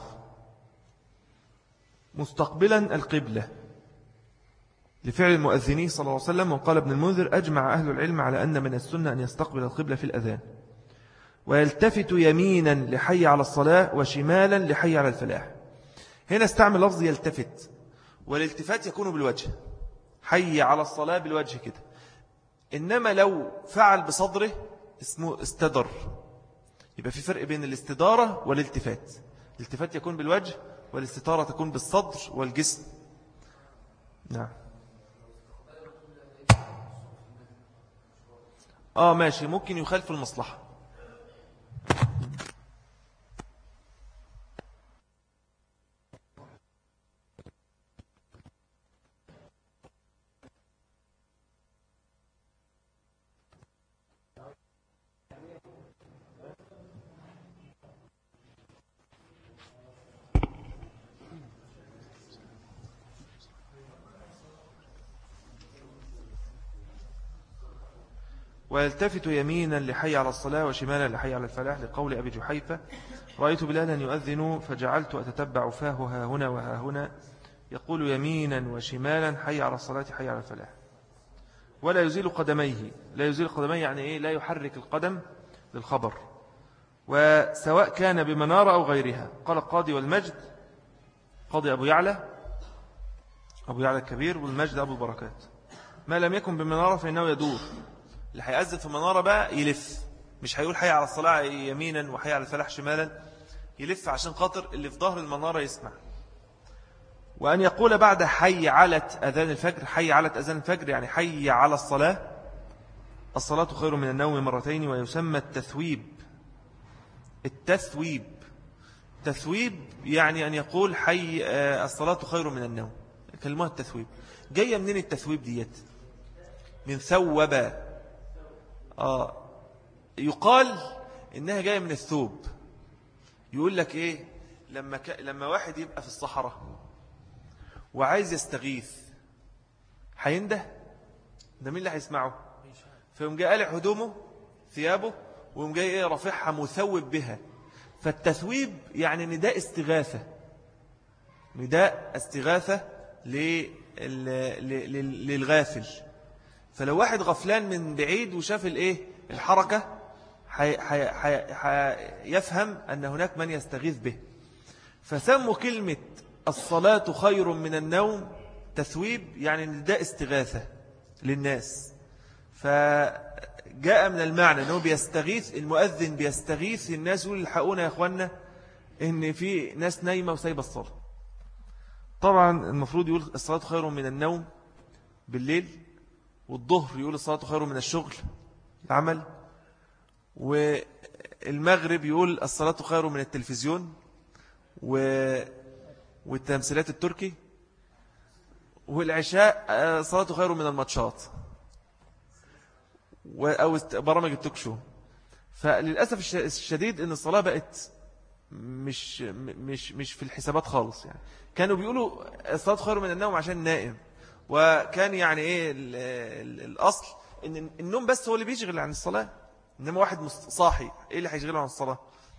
مستقبلا القبلة لفعل المؤذنين صلى الله عليه وسلم. وقال ابن المنذر أجمع أهل العلم على أن من السنة أن يستقبل القبلة في الأذان، ويلتفت يمينا لحي على الصلاة وشمالا لحي على الفلاح. هنا استعمل لفظ يلتفت، والالتفات يكون بالوجه، حي على الصلاة بالوجه كده. إنما لو فعل بصدره اسمه استدر. يبقى في فرق بين الاستدارة والالتفات. الالتفات يكون بالوجه، والاستدارة تكون بالصدر والجسم. نعم. آه ماشي، ممكن يخالف المصلحة. ويلتفت يمينا لحي على الصلاة وشمالا لحي على الفلاح، لقول أبي جحيفة رأيت بلالا يؤذن فجعلت أتتبع فاه ها هنا وها هنا يقول يمينا وشمالا حي على الصلاة حي على الفلاح. ولا يزيل قدميه. لا يزيل قدميه يعني إيه؟ لا يحرك القدم للخبر، وسواء كان بمنارة أو غيرها. قال القاضي والمجد، قاضي أبو يعلى أبو يعلى الكبير، والمجد أبو البركات، ما لم يكن بمنارة فإنه يدور. اللي هيأذن في المنارة بقى يلف، مش هيقول حي على الصلاة يمينا وحي على الفلاح شمالا، يلف عشان خاطر اللي في ظهر المنارة يسمع. وأن يقول بعد حي علت أذان الفجر، حي علت أذان الفجر يعني حي على الصلاة، الصلاة خير من النوم مرتين. ويسمى التثويب. التثويب تثويب يعني أن يقول حي الصلاة خير من النوم. كلمة التثويب جاية منين؟ التثويب ديت من ثوبا. آه يقال إنها جاية من الثوب. يقول لك إيه؟ لما, ك... لما واحد يبقى في الصحراء وعايز يستغيث هينده، ده مين اللي هيسمعه؟ فيقوم جاي قالع هدومه ثيابه ويقوم جاي إيه رافعها مثوب بها. فالتثويب يعني نداء استغاثة، نداء استغاثة لل... لل... للغافل. فلو واحد غفلان من بعيد وشاف الايه الحركة حي حي حي حي يفهم أن هناك من يستغيث به. فسموا كلمة الصلاة خير من النوم تثويب، يعني نداء استغاثة للناس. فجاء من المعنى أنه بيستغيث المؤذن بيستغيث الناس، يقول الحقونا يا أخوانا إن في ناس نايمة وسايبة الصلاة. طبعا المفروض يقول الصلاة خير من النوم بالليل، والظهر يقول الصلاة خير من الشغل العمل، والمغرب يقول الصلاة خير من التلفزيون والتمثيلات التركي، والعشاء الصلاة خير من الماتشات أو برامج التوكشو. فللأسف الشديد أن الصلاة بقت مش مش مش في الحسابات خالص. يعني كانوا بيقولوا الصلاة خير من النوم عشان نائم، وكان يعني إيه الأصل إن النوم بس هو اللي بيشغل عن الصلاة، إنما واحد صاحي إيه اللي هيشغله عن الصلاة؟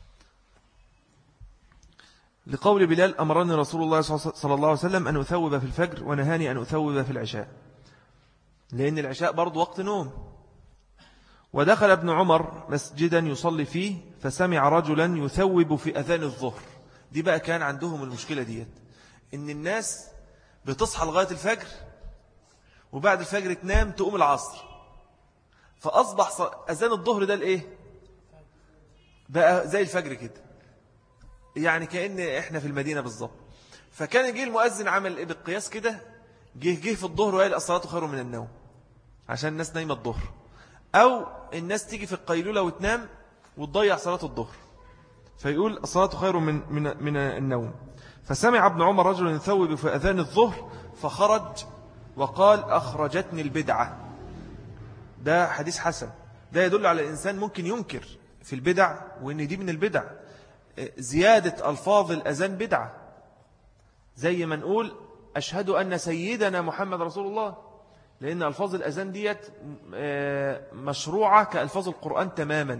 لقول بلال أمرني رسول الله صلى الله عليه وسلم أن أثوب في الفجر ونهاني أن أثوب في العشاء، لأن العشاء برضو وقت نوم. ودخل ابن عمر مسجدا يصلي فيه فسمع رجلا يثوب في أذان الظهر. دي بقى كان عندهم المشكلة ديت، إن الناس بتصحى لغاية الفجر وبعد الفجر تنام تقوم العصر، فأصبح أذان الظهر ده الإيه بقى زي الفجر كده، يعني كأن إحنا في المدينة بالضبط. فكان يجي المؤذن عمل إيه بالقياس كده، جه جه في الظهر وقال الصلاة خير من النوم عشان الناس نايمة الظهر، أو الناس تيجي في القيلولة وتنام وتضيع صلاة الظهر، فيقول الصلاة خير من, من, من النوم. فسمع ابن عمر رجل يثوب في أذان الظهر فخرج وقال أخرجتني البدعة. ده حديث حسن، ده يدل على الإنسان ممكن ينكر في البدع، وإن دي من البدع زيادة ألفاظ الأذان بدعة، زي ما نقول أشهد أن سيدنا محمد رسول الله، لأن ألفاظ الأذان ديت مشروعة كألفاظ القرآن تماما.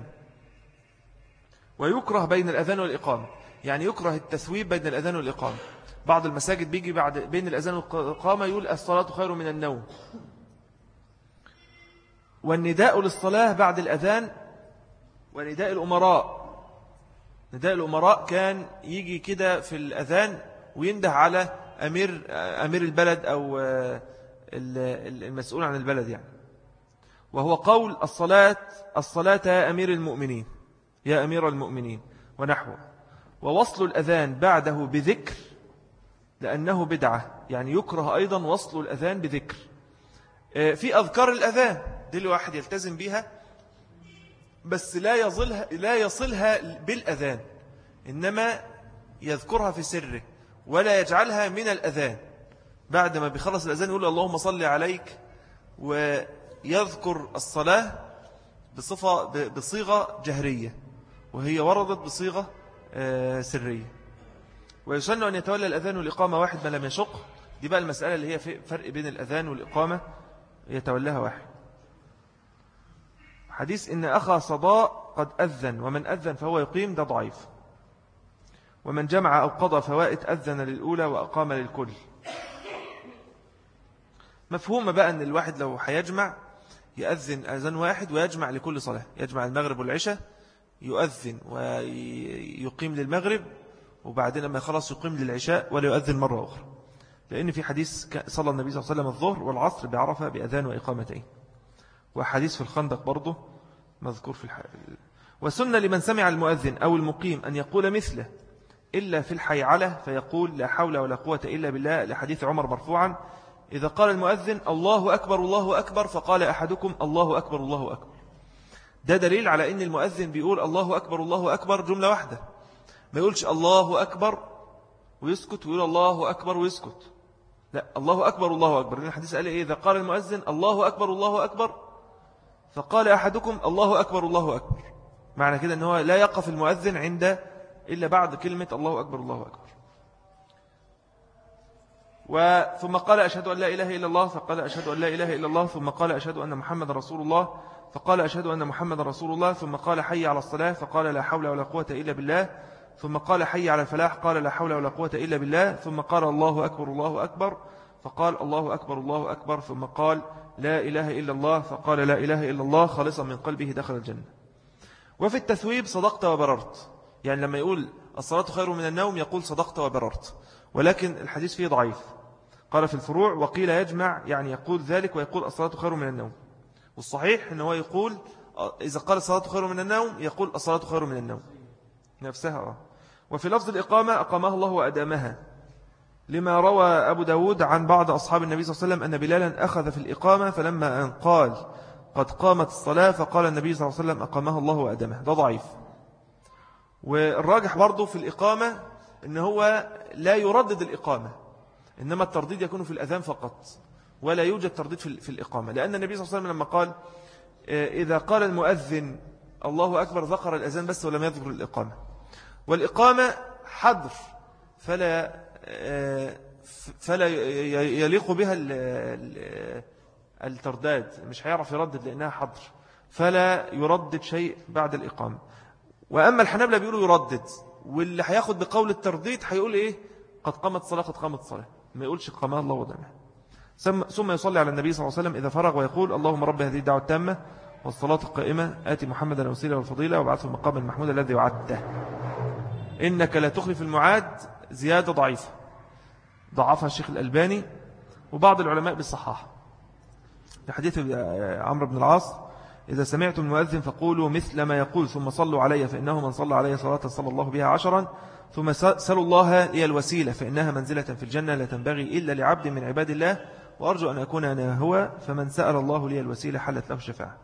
ويكره بين الأذان والإقامة، يعني يكره التثويب بين الأذان والإقامة. بعض المساجد بيجي بعد بين الأذان والإقامة يقول الصلاة خير من النوم. والنداء للصلاة بعد الأذان ونداء الأمراء، نداء الأمراء كان يجي كده في الأذان وينده على أمير, أمير البلد أو المسؤول عن البلد يعني، وهو قول الصلاة الصلاة يا أمير المؤمنين يا أمير المؤمنين ونحوه. ووصل الأذان بعده بذكر لأنه بدعة، يعني يكره أيضا وصل الأذان بذكر. في أذكار الأذان دي الواحد يلتزم بها، بس لا يصلها, لا يصلها بالأذان، إنما يذكرها في سره ولا يجعلها من الأذان. بعد ما بيخلص الأذان يقول اللهم صل عليك، ويذكر الصلاة بصفة بصيغة جهرية، وهي وردت بصيغة سرية. ويسن أن يتولى الأذان والإقامة واحد ما لم يشق. دي بقى المسألة اللي هي في فرق بين الأذان والإقامة يتولاها واحد. حديث إن أخا صداء قد أذن ومن أذن فهو يقيم، ده ضعيف. ومن جمع أو قضى فوائت أذن للأولى وأقام للكل. مفهوم بقى أن الواحد لو هيجمع يأذن أذان واحد ويجمع لكل صلاة، يجمع المغرب والعشاء يؤذن ويقيم للمغرب، وبعدين لما يخلص يقيم للعشاء ولا يؤذن مرة أخرى، لأن في حديث صلى النبي صلى الله عليه وسلم الظهر والعصر بعرفة بأذان وإقامتين، وحديث في الخندق برضه مذكور في الحال. وسنة لمن سمع المؤذن أو المقيم أن يقول مثله إلا في الحيعلة فيقول لا حول ولا قوة إلا بالله، لحديث عمر مرفوعا إذا قال المؤذن الله أكبر الله أكبر فقال أحدكم الله أكبر الله أكبر. ده دليل على أن المؤذن بيقول الله أكبر الله أكبر جملة واحدة، ما يقولش الله أكبر ويسكت ويقول الله أكبر ويسكت، لا، الله أكبر الله أكبر. لأن الحديث قال إيه؟ إذا قال المؤذن الله أكبر الله أكبر فقال أحدكم الله أكبر الله أكبر، معنى كده أنه لا يقف المؤذن عند إلا بعد كلمة الله أكبر الله أكبر. ثم قال أشهد أن لا إله إلا الله فقال أشهد أن لا إله إلا الله، ثم قال أشهد أن محمد رسول الله فقال أشهد أن محمد رسول الله، ثم قال حي على الصلاة فقال لا حول ولا قوة إلا بالله، ثم قال حي على الفلاح قال لا حول ولا قوة إلا بالله، ثم قال الله أكبر الله أكبر فقال الله أكبر الله أكبر، ثم قال لا إله إلا الله فقال لا إله إلا الله، خالصا من قلبه دخل الجنة. وفي التثويب صدقت وبررت، يعني لما يقول الصلاة خير من النوم يقول صدقت وبررت، ولكن الحديث فيه ضعيف. قال في الفروع وقيل يجمع، يعني يقول ذلك ويقول الصلاة خير من النوم. والصحيح أنه هو يقول إذا قال الصلاة خير من النوم يقول الصلاة خير من النوم نفسها. وفي لفظ الإقامة أقامها الله وأدامها، لما روى أبو داود عن بعض أصحاب النبي صلى الله عليه وسلم أن بلالا أخذ في الإقامة، فلما أن قال قد قامت الصلاة فقال النبي صلى الله عليه وسلم أقامها الله وأدامها. ده ضعيف. والراجح برضو في الإقامة أنه هو لا يردد الإقامة، إنما الترديد يكون في الأذان فقط، ولا يوجد ترديد في الإقامة، لأن النبي صلى الله عليه وسلم لما قال إذا قال المؤذن الله أكبر ذكر الأذان بس ولم يذكر الإقامة. والإقامة حظر فلا فلا يليق بها الترداد، مش هيعرف يردد لأنها حظر، فلا يردد شيء بعد الإقامة. وأما الحنابلة بيقولوا يردد، واللي هياخد بقول الترديد هيقول إيه قد قامت الصلاة قد قامت الصلاة، ما يقولش قامها الله ودامها. ثم يصلي على النبي صلى الله عليه وسلم إذا فرغ ويقول اللهم رب هذه الدعوة التامة والصلاة القائمة آتي محمدا الوسيلة والفضيلة وابعثه المقام المحمود الذي وعدته إنك لا تخلف الميعاد. زيادة ضعيفة ضعفها الشيخ الألباني وبعض العلماء بالصحاح. لحديث عمرو بن العاص إذا سمعتم المؤذن فقولوا مثل ما يقول ثم صلوا علي فإنه من صلى علي صلاة صلى الله بها عشرا ثم سألوا الله لي الوسيلة فإنها منزلة في الجنة لا تنبغي إلا لعبد من عباد الله وأرجو أن أكون أنا هو فمن سأل الله لي الوسيلة حلت له الشفاعة.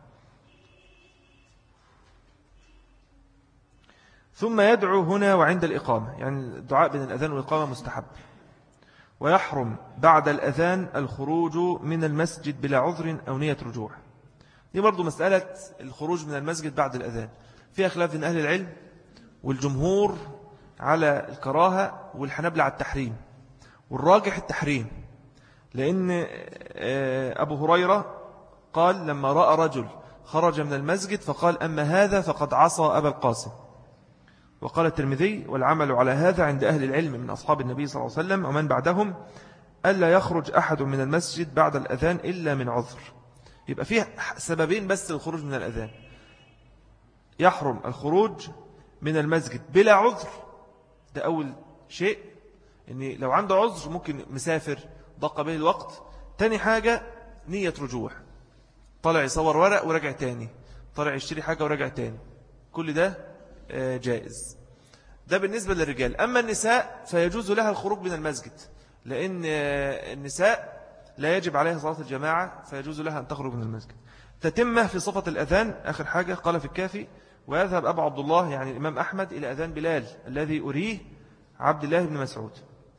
ثم يدعو هنا وعند الإقامة، يعني الدعاء بين الأذان والإقامة مستحب. ويحرم بعد الأذان الخروج من المسجد بلا عذر أو نية رجوع. دي برضو مسألة الخروج من المسجد بعد الأذان فيها خلاف بين أهل العلم، والجمهور على الكراهة والحنابلة على التحريم، والراجح التحريم، لأن أبو هريرة قال لما رأى رجل خرج من المسجد فقال أما هذا فقد عصى أبا القاسم. وقال الترمذي والعمل على هذا عند أهل العلم من أصحاب النبي صلى الله عليه وسلم ومن بعدهم ألا يخرج أحد من المسجد بعد الأذان إلا من عذر. يبقى فيه سببين بس للخروج من الأذان. يحرم الخروج من المسجد بلا عذر، ده أول شيء، إن لو عنده عذر ممكن مسافر ضاق به الوقت. تاني حاجة نية رجوع، طلع يصور ورق ورجع تاني، طلع يشتري حاجة ورجع تاني، كل ده جائز. ده بالنسبة للرجال. أما النساء فيجوز لها الخروج من المسجد، لأن النساء لا يجب عليها صلاة الجماعة فيجوز لها أن تخرج من المسجد. تتمة في صفة الأذان آخر حاجة قال في الكافي ويذهب أبو عبد الله يعني الإمام أحمد إلى أذان بلال الذي أريه عبد الله بن مسعود،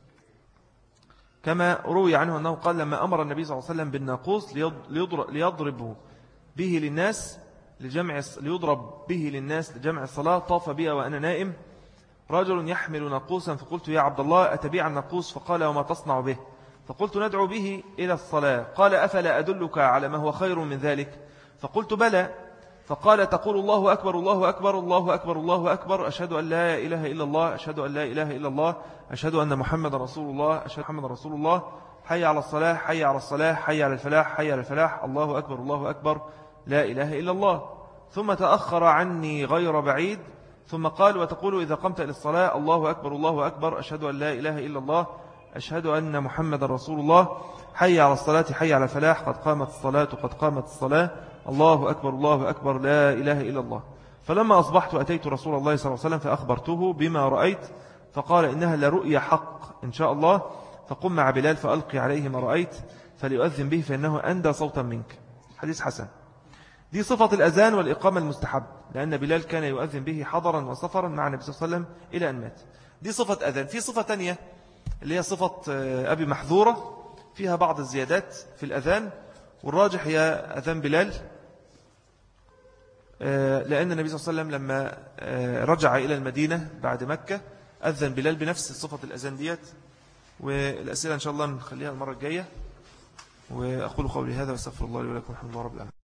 كما روي عنه أنه قال لما أمر النبي صلى الله عليه وسلم بالناقوس ليضرب به للناس لجمع ليضرب به للناس لجمع الصلاة طاف بي وأنا نائم رجل يحمل ناقوسا فقلت يا عبد الله أتبيع الناقوس؟ فقال وما تصنع به؟ فقلت ندعو به إلى الصلاة. قال أفلا أدلك على ما هو خير من ذلك؟ فقلت بلى. فقال تقول الله أكبر الله أكبر الله أكبر الله أكبر أشهد أن لا إله إلا الله أشهد أن لا إله إلا الله أشهد أن محمد رسول الله أشهد محمد رسول الله حي على الصلاة حي على الصلاة حي على الفلاح حي على الفلاح الله أكبر الله أكبر لا إله إلا الله. ثم تأخر عني غير بعيد ثم قال وتقول إذا قمت إلى الصلاة الله أكبر الله أكبر أشهد أن لا إله إلا الله أشهد أن محمد رسول الله حي على الصلاة حي على الفلاح قد قامت الصلاة قد قامت الصلاة الله أكبر الله أكبر لا إله إلا الله. فلما أصبحت أتيت رسول الله صلى الله عليه وسلم فأخبرته بما رأيت فقال إنها لرؤيا حق إن شاء الله فقم مع بلال فألقي عليه ما رأيت فليؤذن به فإنه أندى صوتا منك. حديث حسن. دي صفة الأذان والإقامة المستحب، لأن بلال كان يؤذن به حضرا وسفرا مع النبي صلى الله عليه وسلم إلى أن مات. دي صفة أذان. في صفة تانية اللي هي صفة أبي محذورة فيها بعض الزيادات في الأذان، والراجح هي أذان بلال، لأن النبي صلى الله عليه وسلم لما رجع إلى المدينة بعد مكة أذن بلال بنفس صفة الأذان ديت. والأسئلة إن شاء الله نخليها المرة الجاية. وأقول قولي هذا واستغفر الله لي ولكم الحمد لله رب العالمين.